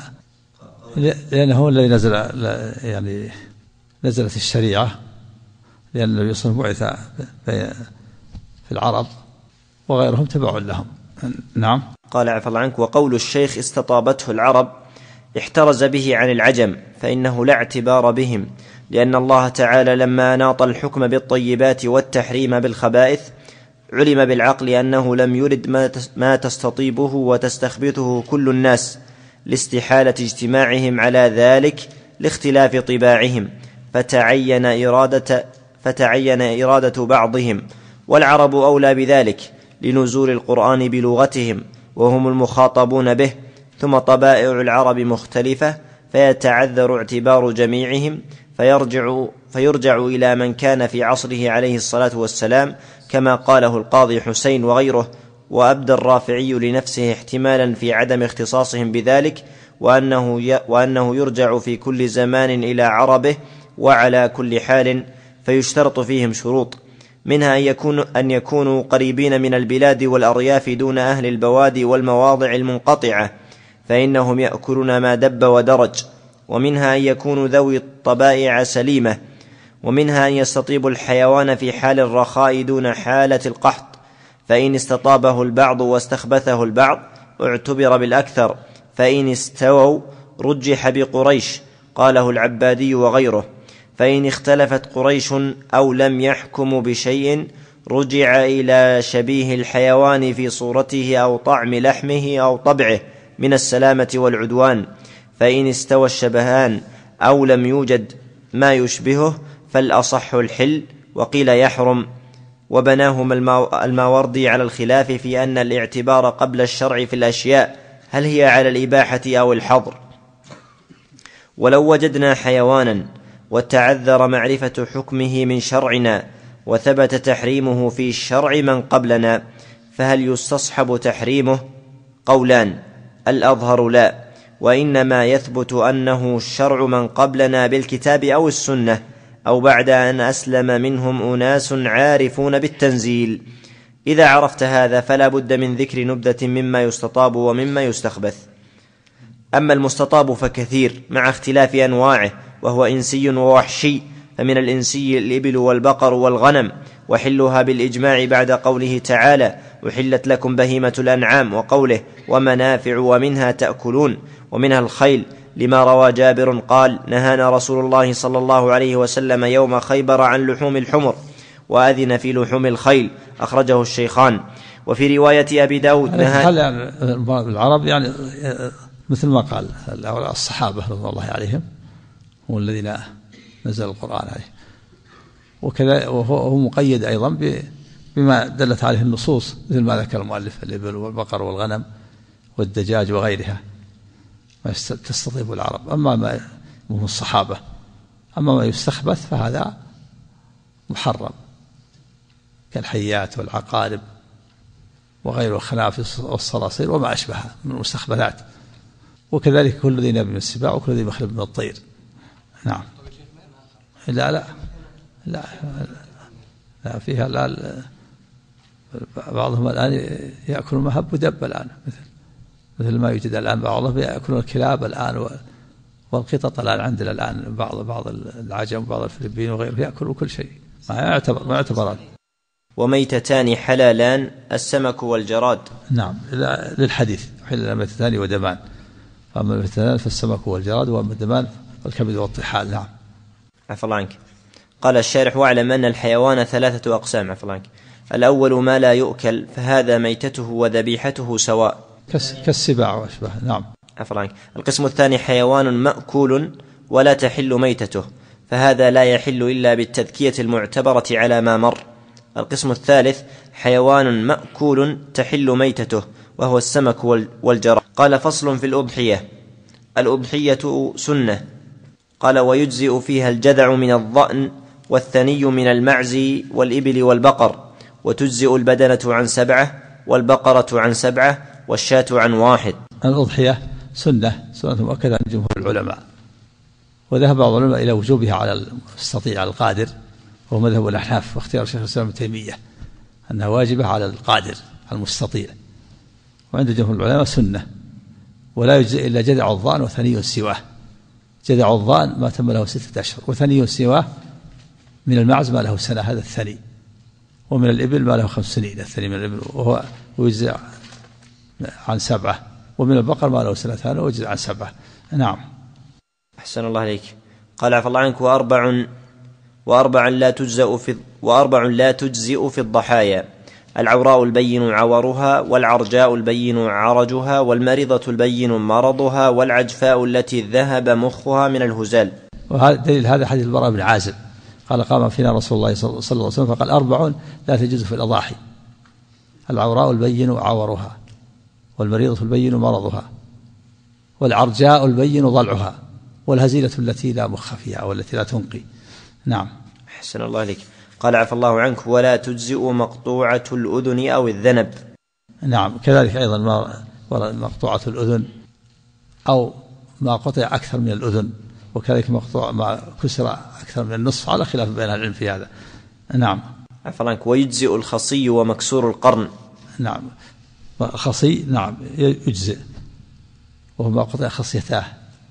لأنه هو الذي نزل، يعني نزلت الشريعة، لأن النبي صلى الله عليه وسلم بعث في العرب وغيرهم تبع لهم. نعم. قال: عفى الله عنك. وقول الشيخ استطابته العرب احترز به عن العجم، فإنه لا اعتبار بهم، لأن الله تعالى لما أناط الحكم بالطيبات والتحريم بالخبائث علم بالعقل أنه لم يرد ما تستطيبه وتستخبثه كل الناس، لاستحالة اجتماعهم على ذلك لاختلاف طباعهم، فتعين إرادة بعضهم، والعرب أولى بذلك لنزول القرآن بلغتهم وهم المخاطبون به، ثم طبائع العرب مختلفة فيتعذر اعتبار جميعهم، فيرجع إلى من كان في عصره عليه الصلاة والسلام، كما قاله القاضي حسين وغيره. وأبدى الرافعي لنفسه احتمالا في عدم اختصاصهم بذلك، وأنه يرجع في كل زمان إلى عربه وعلى كل حال، فيشترط فيهم شروط، منها أن يكونوا قريبين من البلاد والأرياف دون أهل البوادي والمواضع المنقطعة، فإنهم يأكلون ما دب ودرج، ومنها أن يكونوا ذوي الطبائع سليمة، ومنها أن يستطيب الحيوان في حال الرخاء دون حالة القحط، فإن استطابه البعض واستخبثه البعض اعتبر بالأكثر، فإن استووا رجح بقريش، قاله العبادي وغيره، فإن اختلفت قريش أو لم يحكموا بشيء رجع إلى شبيه الحيوان في صورته أو طعم لحمه أو طبعه من السلامة والعدوان، فإن استوى الشبهان أو لم يوجد ما يشبهه فالأصح الحل، وقيل يحرم. وبناهما الماوردي على الخلاف في أن الاعتبار قبل الشرع في الأشياء هل هي على الإباحة أو الحظر. ولو وجدنا حيوانا وتعذر معرفة حكمه من شرعنا وثبت تحريمه في الشرع من قبلنا، فهل يستصحب تحريمه؟ قولان، الأظهر لا، وإنما يثبت أنه الشرع من قبلنا بالكتاب أو السنة، أو بعد أن أسلم منهم أناس عارفون بالتنزيل. إذا عرفت هذا فلا بد من ذكر نبذة مما يستطاب ومما يستخبث. أما المستطاب فكثير مع اختلاف أنواعه، وهو إنسي ووحشي، فمن الإنسي الإبل والبقر والغنم، وحلها بالإجماع بعد قوله تعالى: أحلت لكم بهيمة الأنعام، وقوله: ومنافع ومنها تأكلون. ومنها الخيل، لما روى جابر قال: نهانا رسول الله صلى الله عليه وسلم يوم خيبر عن لحوم الحمر، وأذن في لحوم الخيل، أخرجه الشيخان. وفي رواية أبي داود العرب يعني مثل ما قال الصحابة رضي الله عليهم هم الذين نزل القرآن عليه، وكذا وهو مقيد أيضا بما دلت عليه النصوص، مثل ما ذكر المؤلف: الإبل والبقر والغنم والدجاج وغيرها ما تستطيب العرب. أما ما هم الصحابة، أما ما يستخبث فهذا محرم كالحيات والعقارب وغير الخنافس والصراصير وما أشبهها من المستخبثات، وكذلك كل ذي ناب من السباع وكل ذي مخلب من الطير. نعم. لا فيها الآن بعضهم الآن يأكل مهب ودب الآن، مثل ما يوجد الآن بعضهم يأكلون الكلاب الآن والقطط الآن عندنا الآن بعض العجم وبعض الفلبين وغيره يأكلوا كل شيء، ما يعتبران. وميتتان حلالان: السمك والجراد. نعم، للحديث: حلال ميتتان ودمان، فأما الميتتان فالسمك والجراد، وأما الدمان والكبد والطحال. نعم. عفى الله عنك. قال الشارح: واعلم أن الحيوان 3 أقسام. عفى الله عنك. الأول ما لا يؤكل، فهذا ميتته وذبيحته سواء، كالسباع وأشبه. نعم. عفى الله عنك. القسم الثاني حيوان مأكول ولا تحل ميتته، فهذا لا يحل إلا بالتذكية المعتبرة على ما مر. القسم الثالث حيوان مأكول تحل ميتته، وهو السمك والجراد. قال: فصل في الأضحية. الأضحية سنة. قال: ويجزئ فيها الجذع من الضأن، والثني من المعز والإبل والبقر، وتجزئ البدنة عن 7، والبقرة عن 7، والشاة عن 1. الأضحية سنة مؤكدة عند جمهور العلماء، وذهب بعض العلماء إلى وجوبها على المستطيع، على القادر، وهو مذهب الأحناف، واختيار شيخ الإسلام ابن تيمية أنها واجبة على القادر المستطيع. وعند جمهور العلماء سنة، ولا يجزئ إلا جذع الضأن وثني سواه. جذع الضأن ما تم له 6 أشهر، وثني سواه من المعز ما له سنة، هذا الثني، ومن الإبل ما له 5 سنين، الثني من الإبل وهو يجزع عن 7، ومن البقر ما له 2 ويجزع عن 7. نعم. أحسن الله عليك. قال: عفى الله عنك. وأربع لا تجزئ في الضحايا: العوراء البين عورها، والعرجاء البين عرجها، والمريضة البين مرضها، والعجفاء التي ذهب مخها من الهزال. وهذا دليل هذا حديث البراء بن عازب قال: قام فينا رسول الله صلى الله عليه وسلم فقال: 4 لا تجوز في الأضاحي: العوراء البين عورها، والمريضة البين مرضها، والعرجاء البين ضلعها، والهزيلة التي لا مخ فيها أو التي لا تنقي. نعم. أحسن الله عليك. قال: عفى الله عنك. ولا تجزئ مقطوعة الأذن أو الذنب. نعم، كذلك أيضا مقطوعة الأذن أو ما قطع أكثر من الأذن، وكذلك مقطوع ما كسر أكثر من النصف، على خلاف بين العلم في هذا. نعم. عفى الله عنك. ويجزئ الخصي ومكسور القرن. نعم، خصي نعم يجزئ، وهو ما قطع خصيتاه،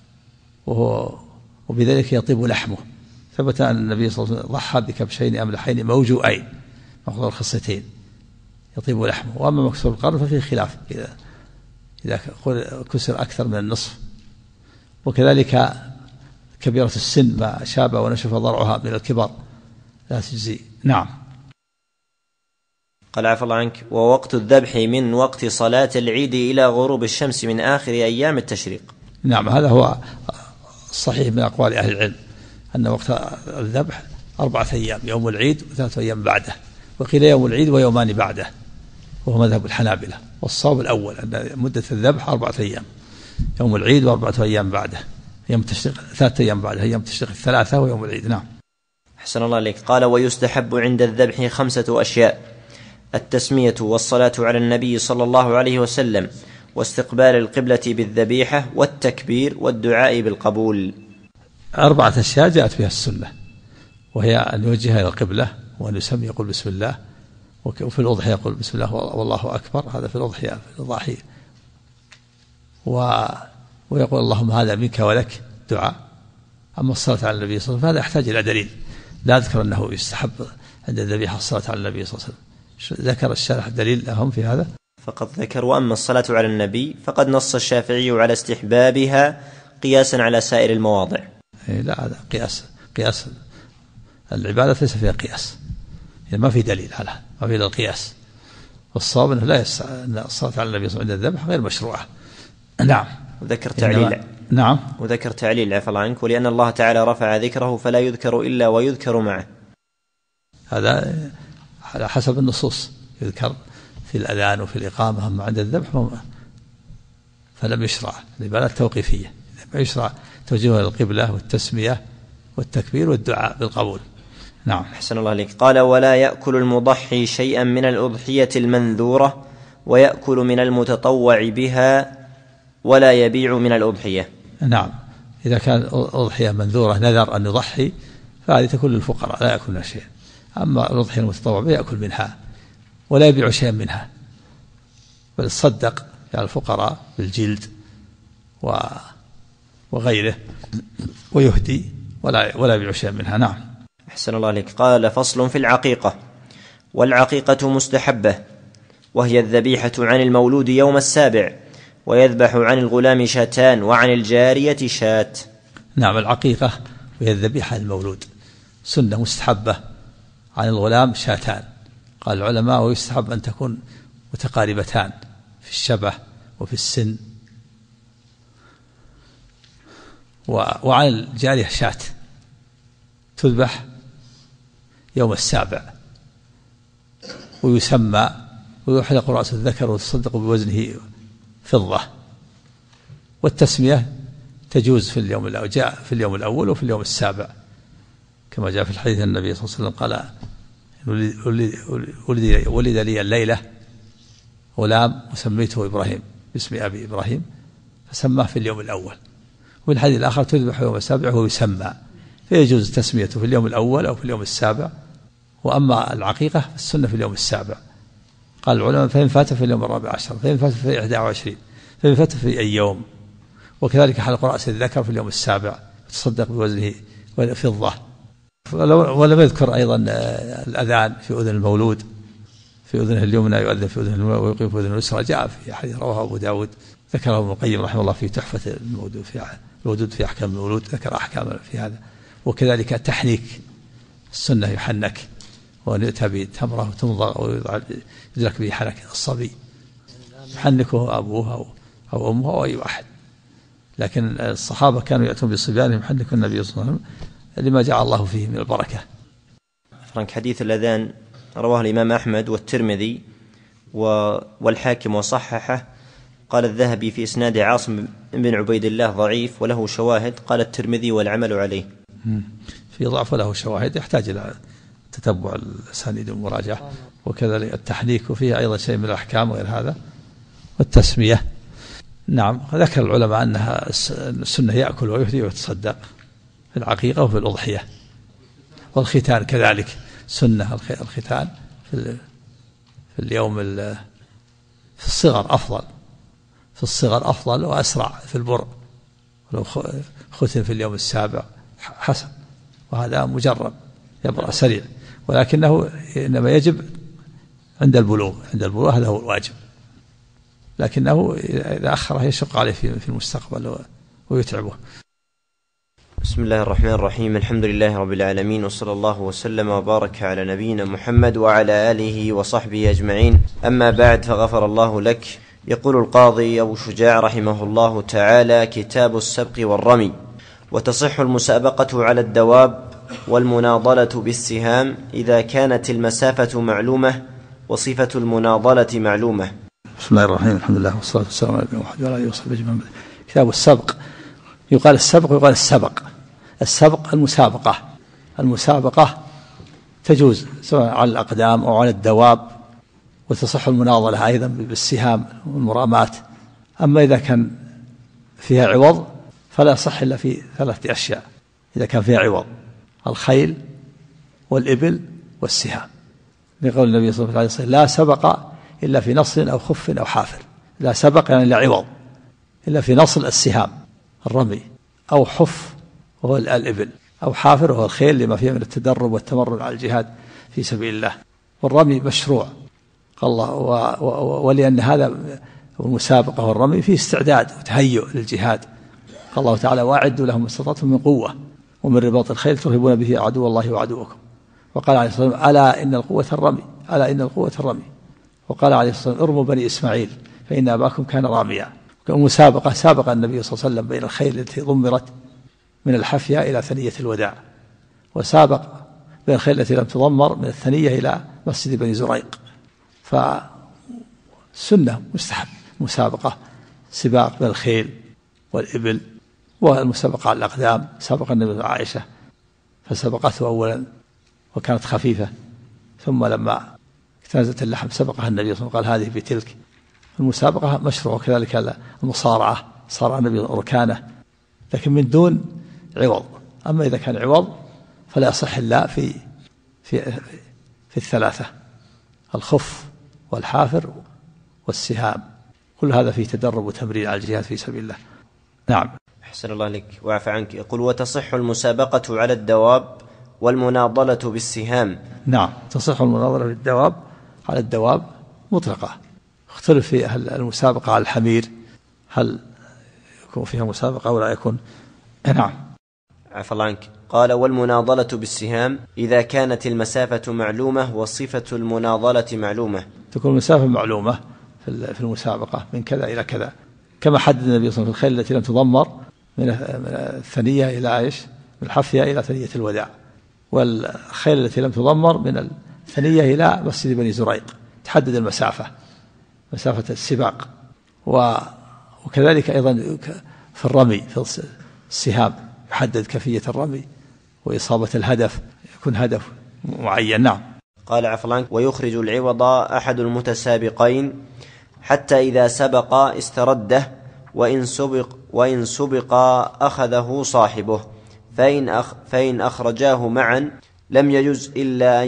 وبذلك يطيب لحمه. ثبت أن النبي صلى الله عليه وسلم ضحى بكبشين أملحين موجوعين، مقطوع الخصيتين، يطيب لحمه. وأما مكسور القرن ففيه خلاف إذا كسر أكثر من النصف. وكذلك كبيرة السن ما شاب ونشف ضرعها من الكبر لا تجزي. نعم. قال: عفى الله عنك. ووقت الذبح من وقت صلاة العيد إلى غروب الشمس من آخر أيام التشريق. نعم، هذا هو الصحيح من أقوال أهل العلم، أن وقت الذبح 4 أيام: يوم العيد و3 أيام بعده، وقيل يوم العيد ويومان بعده، وهو مذهب الحنابلة. والصواب الأول أن مدة الذبح 4 أيام: يوم العيد و4 أيام بعده، يوم التشريق 3 أيام بعده، يوم التشريق 3 ويوم العيد. نعم. أحسن الله عليك. قال: ويستحب عند الذبح 5 أشياء: التسمية، والصلاة على النبي صلى الله عليه وسلم، واستقبال القبلة بالذبيحة، والتكبير، والدعاء بالقبول. 4 أشياء جاءت بها السنة، وهي أن يوجه إلى القبلة، وأن يسمي يقول بسم الله، وفي الأضحية يقول بسم الله والله أكبر، هذا في الأضحية في الأضاحي، ويقول اللهم هذا منك ولك دعاء. أما الصلاة على النبي صلى الله عليه وسلم فهذا يحتاج إلى دليل، لا أذكر أنه يستحب عند الذبيحة الصلاة على النبي صلى الله عليه وسلم. ذكر الشارح دليل لهم في هذا؟ فقد ذكر: وأما الصلاة على النبي فقد نص الشافعي على استحبابها قياسا على سائر المواضع. لا، هذا قياس العبادة ليس فيها قياس، يعني ما في دليل على، ما في القياس. والصواب أنه أن الصلاة على النبي صلى الله عليه وسلم عند الذبح غير مشروعة. نعم. وذكر تعليل عفى الله عنك: ولأن الله تعالى رفع ذكره فلا يذكر إلا ويذكر معه. هذا على حسب النصوص، يذكر في الأذان وفي الإقامة، أما عند الذبح فلم يشرع العبادة التوقيفية، ما يشرع توجيه القبلة والتسمية والتكبير والدعاء بالقبول. نعم. أحسن الله عليك. قال: ولا يأكل المضحي شيئا من الأضحية المنذورة ويأكل من المتطوع بها ولا يبيع من الأضحية. نعم، إذا كان أضحية منذورة نذر أن يضحي فهذه تكون للفقراء لا يأكلون شيئا، أما الأضحية المتطوع بها يأكل منها ولا يبيع شيئا منها، بل يتصدق على الفقراء بالجلد وغيره ويهدي ولا يبيع شيئا منها. نعم. أحسن الله عليك. قال: فصل في العقيقة. والعقيقة مستحبة، وهي الذبيحة عن المولود يوم السابع، ويذبح عن الغلام شاتان وعن الجارية شات. نعم، العقيقة وهي الذبيحة عن المولود، سنة مستحبة، عن الغلام شاتان. قال العلماء: ويستحب أن تكون متقاربتان في الشبه وفي السن. وعن الجارية شات تذبح يوم السابع، ويسمى ويحلق رأس الذكر وتصدق بوزنه فضة. والتسمية تجوز في اليوم الأول، جاء في اليوم الأول وفي اليوم السابع، كما جاء في الحديث النبي صلى الله عليه وسلم قال: ولد لي الليلة غلام وسميته إبراهيم باسم أبي إبراهيم، فسماه في اليوم الأول. وفي الحديث الآخر: تذبح يوم السابع ويسمى، فيجوز تسميته في اليوم الأول أو في اليوم السابع. وأما العقيقة السنة في اليوم السابع. قال العلماء: فإن فات في اليوم 14، فإن فات في 21، فإن فات في أي يوم. وكذلك حلق رأس الذكر في اليوم السابع، تصدق بوزنه فضة. ولم يذكر أيضا الأذان في أذن المولود، في أذنه اليمنى يؤذن في أذنه اليمنى ويقيم في أذنه اليسرى، جاء في حديث رواه أبو داود، ذكره ابن القيم رحمه الله في تحفة الودود في أحكام المولود، ذكر أحكام في هذا. وكذلك تحنيك، السنة يحنك وأن يؤتى بتمرة وتمضغ ويدرك به حنك الصبي، يحنكه أبوه أو أمه أو أي واحد. لكن الصحابة كانوا يأتون بصبيانهم يحنك النبي صلى الله عليه وسلم لما جعل الله فيه من البركة. فرنك حديث الأذان رواه الإمام أحمد والترمذي والحاكم وصححه. قال الذهبي في إسناد عاصم بن عبيد الله ضعيف وله شواهد. قال الترمذي: والعمل عليه. في ضعف وله شواهد، يحتاج إلى تتبع الأسانيد والمراجعة. وكذلك التحنيك، وفيه أيضا شيء من الأحكام غير هذا. والتسمية، نعم، ذكر العلماء أنها السنة يأكل ويهدي ويتصدق في العقيقة وفي الأضحية. والختان كذلك سنة، الختان في اليوم في الصغر أفضل، في الصغر أفضل وأسرع في البر، ولو ختن في اليوم السابع حسن، وهذا مجرب يبرأ سريع، ولكنه إنما يجب عند البلوغ هذا هو الواجب، لكنه إذا أخره يشق عليه في المستقبل ويتعبه. بسم الله الرحمن الرحيم. الحمد لله رب العالمين، وصلى الله وسلم وبارك على نبينا محمد وعلى آله وصحبه أجمعين. أما بعد، فغفر الله لك. يقول القاضي أبو شجاع رحمه الله تعالى: كتاب السبق والرمي. وتصح المسابقة على الدواب والمناضلة بالسهام إذا كانت المسافة معلومة وصفة المناضلة معلومة. بسم الله الرحمن الرحيم. الحمد لله والصلاة والسلام على محمد وعلى آله وصحبه أجمعين. كتاب السبق، يقال السبق ويقال السبق. السبق المسابقة تجوز سواء على الأقدام أو على الدواب، وتصح المناضلة أيضا بالسهام والمرامات. أما إذا كان فيها عوض فلا صح إلا في 3 أشياء. إذا كان فيها عوض: الخيل والإبل والسهام، لقول النبي صلى الله عليه وسلم: لا سبق إلا في نصل أو خف أو حافر. لا سبق يعني لا عوض إلا في نصل السهام الرمي، أو حف وهو الإبل، أو حافر وهو الخيل لما فيه من التدرب والتمرن على الجهاد في سبيل الله. والرمي مشروع الله ولأن هذا المسابقة والرمي فيه استعداد وتهيؤ للجهاد. قال الله تعالى وأعدوا لهم ما استطعتم من قوة ومن رباط الخيل ترهبون به عدو الله وعدوكم. وقال عليه الصلاة والسلام ألا إن القوة الرمي، ألا إن القوة الرمي. وقال عليه الصلاة والسلام ارموا بني إسماعيل فإن أباكم كان راميا. مسابقة سابق النبي صلى الله عليه وسلم بين الخيل التي ضمرت من الحفية إلى ثنية الوداع، وسابق بين الخيل التي لم تضمر من الثنية إلى مسجد بني زريق. فسنة مستحب مسابقة سباق بين الخيل والإبل. والمسابقة على الأقدام سابق النبي عائشة فسبقته أولا وكانت خفيفة، ثم لما اكتنزت اللحم سبقها النبي صلى الله عليه وسلم قال هذه بتلك. المسابقة مشروع. وكذلك المصارعة صارع النبي ركانه لكن من دون عوض. أما إذا كان عوض فلا يصح إلا في الثلاثة: الخف والحافر والسهام. كل هذا فيه تدرب وتمرين على الجهاد في سبيل الله. نعم. أحسن الله لك وعفى عنك. يقول وتصح المسابقة على الدواب والمناضلة بالسهام. نعم تصح المناضلة بالدواب على الدواب مطلقة. اختلف في المسابقة على الحمير هل يكون فيها مسابقة أو لا يكون. نعم. عفى الله عنك. قال والمناضلة بالسهام إذا كانت المسافة معلومة وصفة المناضلة معلومة. تكون المسافة معلومة في المسابقة من كذا إلى كذا كما حدد النبي صلى الله عليه وسلم في الخيل التي لم تضمر من الثنية إلى من الحفية إلى ثنية الوداع، والخيل التي لم تضمر من الثنية إلى مسجد بني زريق تحدد المسافة، مسافة السباق. وكذلك أيضا في الرمي في السهام يحدد كيفية الرمي وإصابة الهدف، يكون هدف معين. نعم. قال عفى الله عنك ويخرج العوض أحد المتسابقين حتى إذا سبق استرده وإن سبق أخذه صاحبه فإن أخرجاه معا لم يجز إلا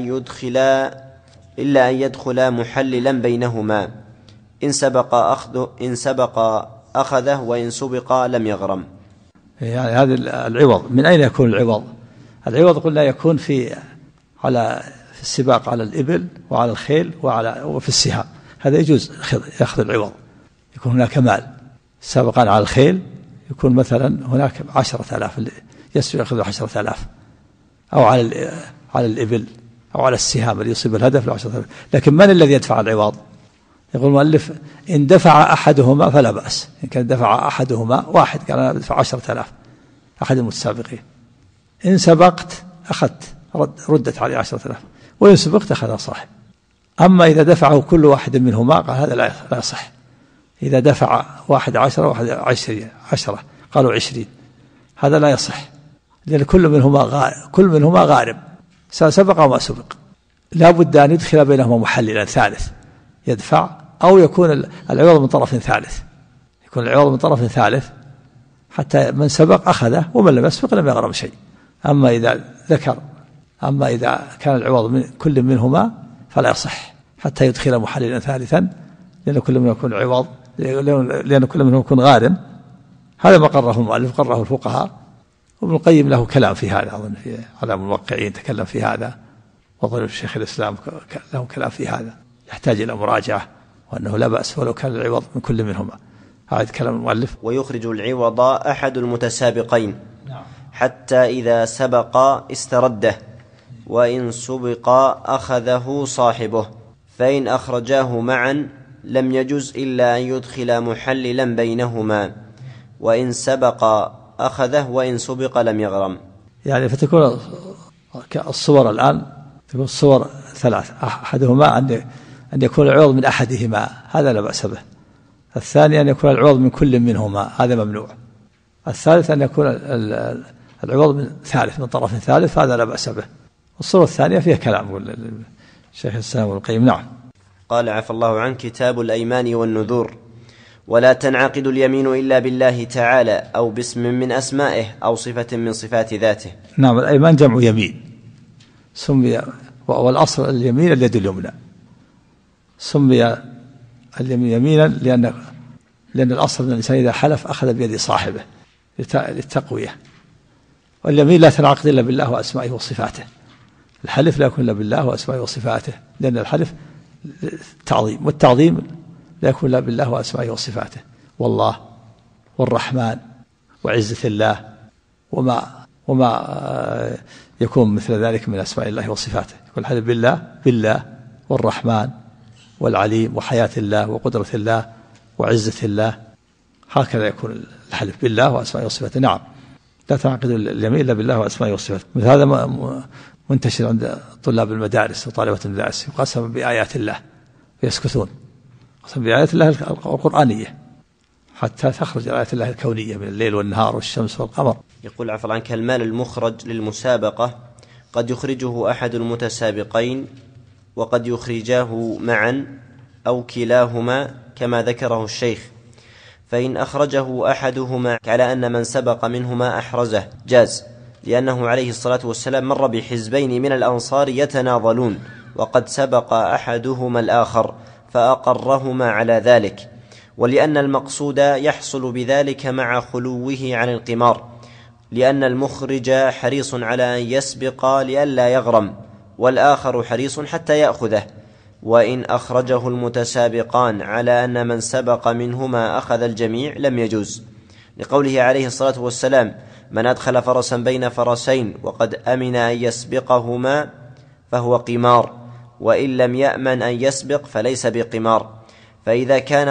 أن يدخل محللا بينهما إن سبق أخذه وإن سبق لم يغرم. يعني هذا العوض من أين يكون العوض؟ العوض قلنا يكون في السباق على الإبل وعلى الخيل وفي السهام. هذا يجوز يأخذ العوض. يكون هناك مال سابقا على الخيل يكون مثلا هناك 10,000 يسوي يأخذ 10,000 أو على الإبل أو على السهام اللي يصيب الهدف 10,000. لكن من الذي يدفع العوض؟ يقول المؤلف إن دفع أحدهما فلا بأس. إن كان دفع أحدهما واحد قال أنا بدفع 10,000 أحد المتسابقين، إن سبقت أخذت ردت عليه 10,000 وإن سبقت أخذها صاحب. أما إذا دفعه كل واحد منهما قال هذا لا يصح. إذا دفع واحد 10 وواحد 10 قالوا 20 هذا لا يصح، لأن كل منهما غارم سواء سبق أو ما سبق. لا بد أن يدخل بينهما محللا ثالث يدفع، أو يكون العوض من طرف ثالث، يكون العوض من طرف ثالث حتى من سبق أخذه ومن لم يسبق لم يغرم شيء. أما إذا كان العوض من كل منهما فلا يصح حتى يدخل محللا ثالثا، لأن كل منهم يكون عوض، لأن كل منهم يكون غارم. هذا ما قرره المؤلف، قرره الفقهاء. وابن القيم له كلام في هذا، أظن في علام الموقعين تكلم في هذا، وظل الشيخ الإسلام له كلام في هذا يحتاج إلى مراجعة، وأنه لا بأس ولو كان العوض من كل منهما. هذا كلام المؤلف. ويخرج العوض أحد المتسابقين حتى إذا سبق استرده وإن سبق أخذه صاحبه فإن أخرجاه معا لم يجز إلا أن يدخل محللا بينهما وإن سبق أخذه وإن سبق لم يغرم. يعني فتكون الصور الآن تكون الصور ثلاث، أحدهما أن يكون العوض من أحدهما هذا لا بأس به، الثاني أن يكون العوض من كل منهما هذا ممنوع، الثالث أن يكون العوض من طرف ثالث هذا لا بأس به. الصورة الثانية فيها كلام الشيخ الإسلام والقيم. نعم. قال عفى الله عنه كتاب الأيمان والنذور. ولا تنعقد اليمين إلا بالله تعالى أو باسم من أسمائه أو صفة من صفات ذاته. نعم. الأيمان جمع يمين، سمي والأصل اليمين اليد اليمنى، سمي اليمين يمينا لأن الأصل أن الإنسان إذا حلف أخذ بيد صاحبه للتقوية، واليمين لا تنعقد إلا بالله وأسمائه وصفاته. الحلف لا يكون إلا بالله وأسمائه وصفاته، لأن الحلف تعظيم، والتعظيم لا يكون إلا بالله وأسمائه وصفاته، والله والرحمن وعزة الله وما يكون مثل ذلك من أسماء الله وصفاته. يكون الحلف بالله والرحمن والعليم وحياة الله وقدرة الله وعزة الله، هكذا يكون الحلف بالله وأسمائه وصفاته. نعم، لا تنعقد اليمين إلا بالله وأسمائه وصفاته. مثل هذا منتشر عند طلاب المدارس وطالبة المدارس، يقسم بآيات الله ويسكتون، يقسم بآيات الله القرآنية حتى تخرج آيات الله الكونية من الليل والنهار والشمس والقمر. يقول عفوا عنك: المال المخرج للمسابقة قد يخرجه أحد المتسابقين وقد يخرجاه معا أو كلاهما كما ذكره الشيخ، فإن أخرجه أحدهما على أن من سبق منهما أحرزه جاز، لأنه عليه الصلاة والسلام مر بحزبين من الأنصار يتناضلون وقد سبق أحدهما الآخر فأقرهما على ذلك، ولأن المقصود يحصل بذلك مع خلوه عن القمار، لأن المخرج حريص على أن يسبق لئلا يغرم، والآخر حريص حتى يأخذه. وإن أخرجه المتسابقان على أن من سبق منهما أخذ الجميع لم يجوز، لقوله عليه الصلاة والسلام: من أدخل فرسا بين فرسين وقد أمن أن يسبقهما فهو قمار، وإن لم يأمن أن يسبق فليس بقمار. فإذا كان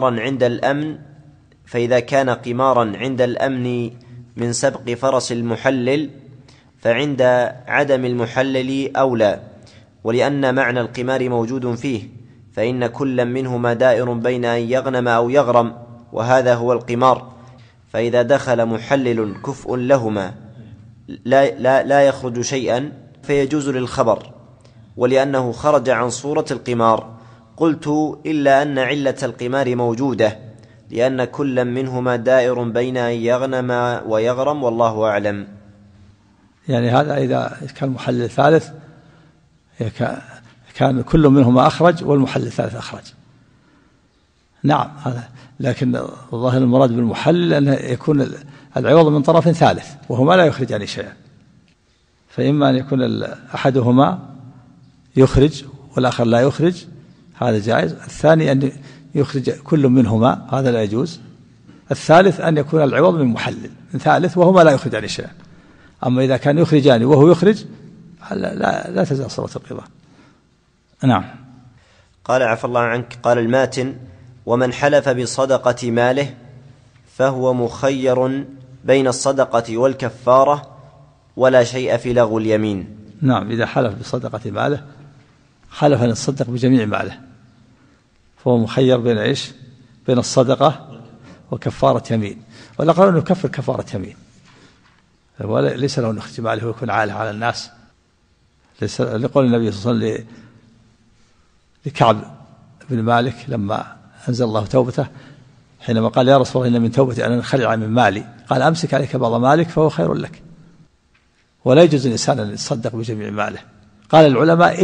قمارا عند الأمن من سبق فرس المحلل فعند عدم المحلل أولى، ولأن معنى القمار موجود فيه، فإن كل منهما دائر بين أن يغنم أو يغرم، وهذا هو القمار. فإذا دخل محلل كفء لهما لا يخرج شيئا فيجوز للخبر، ولأنه خرج عن صورة القمار. قلت: إلا أن علة القمار موجودة، لأن كل منهما دائر بين أن يغنم ويغرم، والله أعلم. يعني هذا إذا كان المحلل الثالث كان كل منهما أخرج والمحلل الثالث أخرج. نعم، هذا لكن الظاهر المراد بالمحلل أن يكون العوض من طرف ثالث وهما لا يخرجان شيئا، فإما أن يكون أحدهما يخرج والآخر لا يخرج، هذا جائز. الثاني أن يخرج كل منهما، هذا لا يجوز. الثالث أن يكون العوض من محلل من ثالث وهما لا يخرجان شيئا. أما إذا كان يخرجان وهو يخرج لا تزال صورة القضاء. نعم. قال: عفى الله عنك. قال الماتن: ومن حلف بصدقة ماله فهو مخير بين الصدقة والكفارة ولا شيء في لغو اليمين. نعم، إذا حلف بصدقة ماله، حلف أن يتصدق بجميع ماله، فهو مخير بين إيش؟ بين الصدقة وكفارة يمين، ولا قالوا أنه يكفر كفارة يمين، ليس له أن يخرج ماله ويكون عالة على الناس. لقول النبي صلى الله عليه وسلم لكعب بن مالك لما أنزل الله توبته، حينما قال: يا رسول الله إن من توبتي أن أنخلع من مالي، قال: أمسك عليك بعض مالك فهو خير لك. ولا يجوز الإنسان أن يتصدق بجميع ماله. قال العلماء: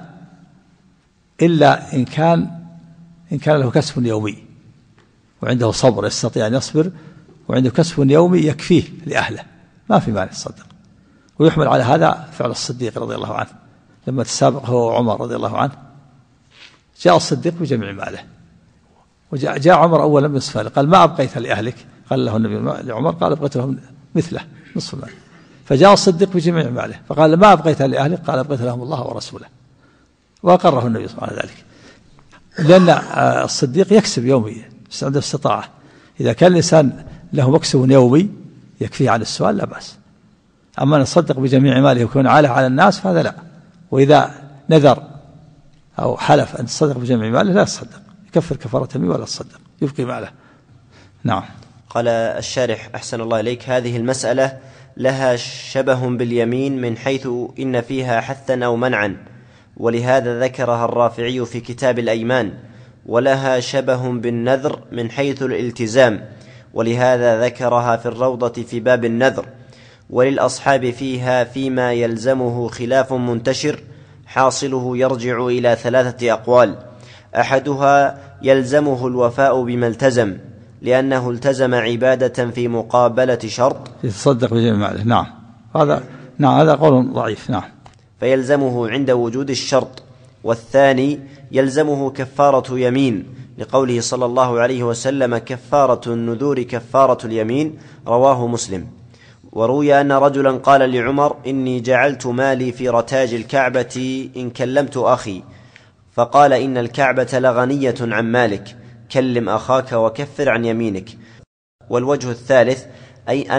إلا إن كان له كسب يومي وعنده صبر يستطيع أن يصبر، وعنده كسب يومي يكفيه لأهله، ما في مانع يتصدق. ويحمل على هذا فعل الصديق رضي الله عنه لما تسابق هو وعمر رضي الله عنه، جاء الصديق بجميع ماله، وجاء عمر أولا بنصف ماله، قال: ما أبقيت لأهلك؟ قال له النبي لعمر: قال: أبقيت لهم مثله نصف ماله. فجاء الصديق بجميع ماله فقال: ما أبقيت لأهلك؟ قال: أبقيت لهم الله ورسوله. وأقره النبي صلى الله عليه وسلم ذلك، لأن الصديق يكسب يوميا عنده استطاعة. إذا كان الإنسان له مكسب يومي يكفيه عن السؤال لا بأس. أما أن يصدق بجميع ماله ويكون عالة على الناس فهذا لا. وإذا نذر أو حلف أن يصدق بجميع ماله لا يصدق، يكفر كفارة يمين ولا يصدق، يبقي ماله. نعم. قال الشارح: أحسن الله إليك. هذه المسألة لها شبه باليمين من حيث إن فيها حثا أو منعا، ولهذا ذكرها الرافعي في كتاب الأيمان، ولها شبه بالنذر من حيث الالتزام، ولهذا ذكرها في الروضة في باب النذر. وللأصحاب فيها فيما يلزمه خلاف منتشر حاصله يرجع إلى 3 أقوال: أحدها يلزمه الوفاء بما التزم، لأنه التزم عبادة في مقابلة شرط يتصدق بجميع ماله. نعم. هذا نعم هذا قول ضعيف. نعم. فيلزمه عند وجود الشرط. والثاني يلزمه كفارة يمين، لقوله صلى الله عليه وسلم: كفارة النذور كفارة اليمين، رواه مسلم. وروي أن رجلا قال لعمر: إني جعلت مالي في رتاج الكعبة إن كلمت أخي، فقال: إن الكعبة لغنية عن مالك، كلم أخاك وكفر عن يمينك. والوجه الثالث أي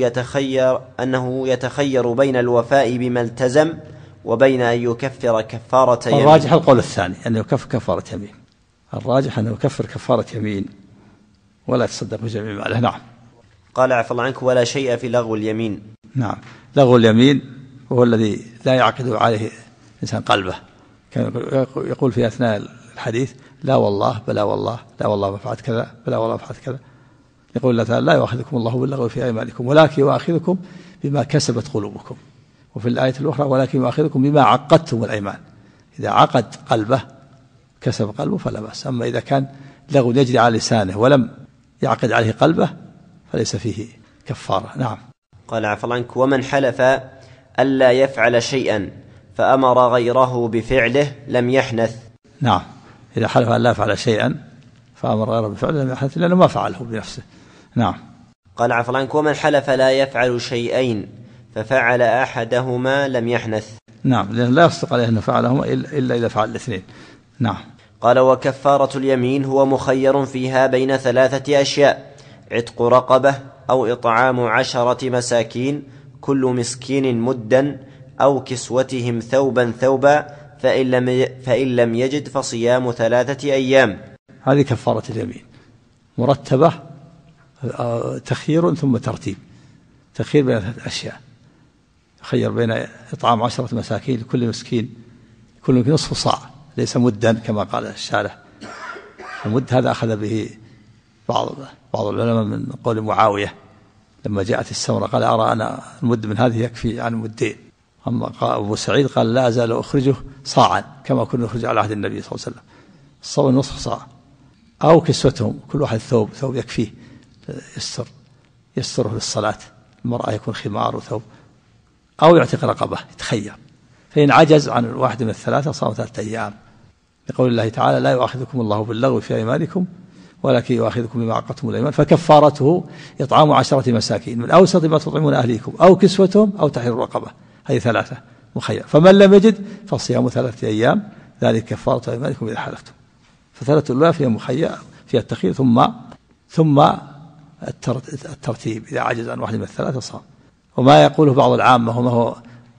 أنه يتخير بين الوفاء بما التزم وبين أن يكفر كفارة يمين. الراجح القول الثاني أنه يكفر كفارة يمين، الراجح أنه يكفر كفارة يمين ولا يتصدق بجميع ماله. نعم. قال عفى الله عنك: ولا شيء في لغو اليمين. نعم. لغو اليمين هو الذي لا يعقد عليه إنسان قلبه، كان يقول في أثناء الحديث: لا والله، بلا والله، لا والله ما فعلت كذا، بلا والله ما فعلت كذا. يقول الله تعالى: لا يؤاخذكم الله باللغو في أيمانكم ولكن يؤاخذكم بما كسبت قلوبكم. وفي الآية الأخرى: ولكن يؤاخذكم بما عقدتم الأيمان. إذا عقد قلبه كسب قلبه فلا بأس. أما إذا كان لغو يجري على لسانه ولم يعقد عليه قلبه فليس فيه كفارة. نعم. قال عفى الله عنك: ومن حلف ألا يفعل شيئا فأمر غيره بفعله لم يحنث. نعم. إذا حلف أن لا يفعل شيئا فأمر غيره بفعله لم يحنث، لأنه ما فعله بنفسه. نعم. قال عفى الله عنك: ومن حلف لا يفعل شيئين ففعل أحدهما لم يحنث. نعم، لأن لا يصدق عليه أنه فعلهما إلا إذا فعل الاثنين. نعم. قال: وكفارة اليمين هو مخير فيها بين 3 أشياء: عتق رقبة، أو إطعام 10 مساكين كل مسكين مدا، أو كسوتهم ثوبا، فإن لم يجد فصيام 3 أيام. هذه كفارة اليمين مرتبة، تخيير ثم ترتيب. تخيير بين 3 أشياء، تخير بين إطعام 10 مساكين لكل مسكين، كل نصف صاع، ليس مدا كما قال الشارح. المد هذا أخذ به بعض العلماء من قول معاوية لما جاءت السمرة، قال: أرى أنا المد من هذه يكفي عن مدين. أما أبو سعيد قال: لا أزال أخرجه صاعا كما كنا نخرج على عهد النبي صلى الله عليه وسلم، الصاع نصف صاع. أو كسوتهم، كل واحد ثوب يكفيه يستره للصلاة، المرأة يكون خمار وثوب. أو يعتق رقبة، يتخير، فإن عجز عن واحد من الثلاثة صام 3 أيام، لقول الله تعالى: لا يؤاخذكم الله باللغو في أيمانكم ولكن يؤاخذكم بما عقدتم الأيمان، فكفارته إطعام 10 مساكين من أوسط ما تطعمون أهليكم، أو كسوتهم، أو تحرير رقبة. هذه 3 مخير. فمن لم يجد فصيام 3 أيام، ذلك كفارة أيمانكم إذا حلفتم. ف3 الأولى فيها مخير، فيها التخيير ثم الترتيب. إذا عجز عن واحد من الثلاثة صام. وما يقوله بعض العامة وما هو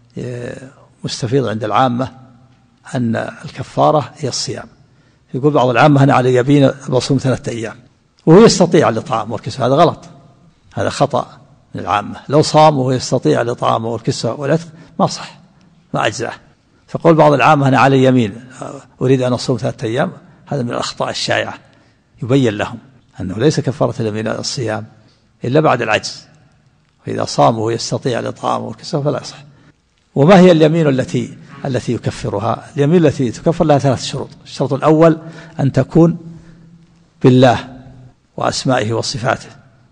مستفيض عند العامة أن الكفارة هي الصيام. يقول بعض العامة: أنا على يبين بصوم 3 أيام، وهو يستطيع الإطعام والكسوة. هذا غلط، هذا خطأ من العامة. لو صام وهو يستطيع الإطعام والكسوة والعتق ما صح، ما أجزاه. فقول بعض العامة: أنا على يمين أريد أن أصوم 3 أيام، هذا من الأخطاء الشائعة. يبين لهم أنه ليس كفارة اليمين الصيام إلا بعد العجز، وإذا صام وهو يستطيع الإطعام والكسوة فلا يصح. وما هي اليمين التي يكفرها؟ اليمين التي تكفر لها 3 شروط. الشرط الأول أن بالله وأسمائه وصفاته.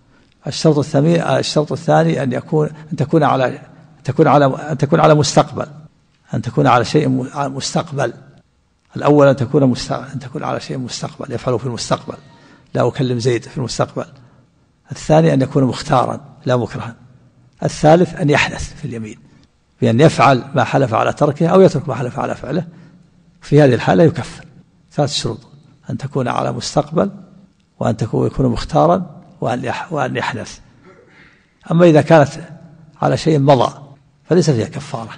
الشرط الثاني أن تكون على مستقبل، أن تكون على شيء مستقبل. الأول أن تكون على شيء مستقبل، يفعله في المستقبل، لا أكلم زيد في المستقبل. الثاني أن يكون مختارا لا مكرها. الثالث أن يحنث في اليمين، بأن يفعل ما حلف على تركه أو يترك ما حلف على فعله. في هذه الحالة يكفر. 3 شروط: أن تكون على مستقبل، وأن يكون مختارا، وأن يحنث. أما إذا كانت على شيء مضى فليس فيها كفارة،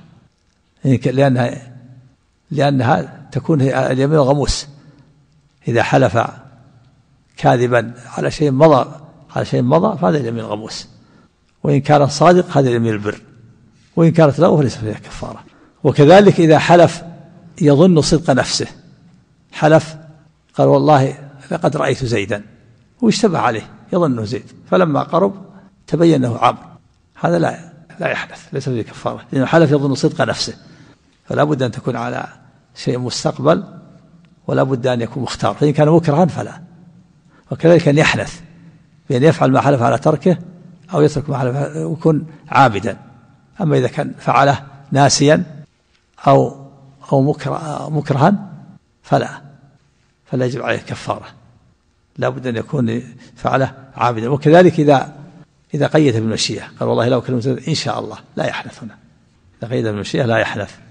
لأنها تكون اليمين الغموس. إذا حلف كاذبا على شيء مضى فهذا اليمين الغموس. وإن كان صادق هذا اليمين البر. وإن كانت له فليس فيها كفارة. وكذلك إذا حلف يظن صدق نفسه، حلف قال: والله لقد رأيت زيدا، واشتبه عليه يظنه زيد، فلما قرب تبين أنه عمرو، هذا لا يحدث، ليس فيه كفارة، لأنه حلف يظن صدق نفسه. فلا بد أن تكون على شيء مستقبل، ولا بد أن يكون مختار. فإن كان مكرها فلا. وكذلك أن يحنث، بأن يفعل ما حلف على تركه أو يترك ما حلف، ويكون عابدا. أما إذا كان فعله ناسيا أو مكرها فلا يجب عليه كفارة، لا بد أن يكون فعله عابدا. وكذلك إذا قيد بالمشيئة قال والله لو كلمة إن شاء الله لا يحنث هنا، إذا قيد بالمشيئة لا يحنث.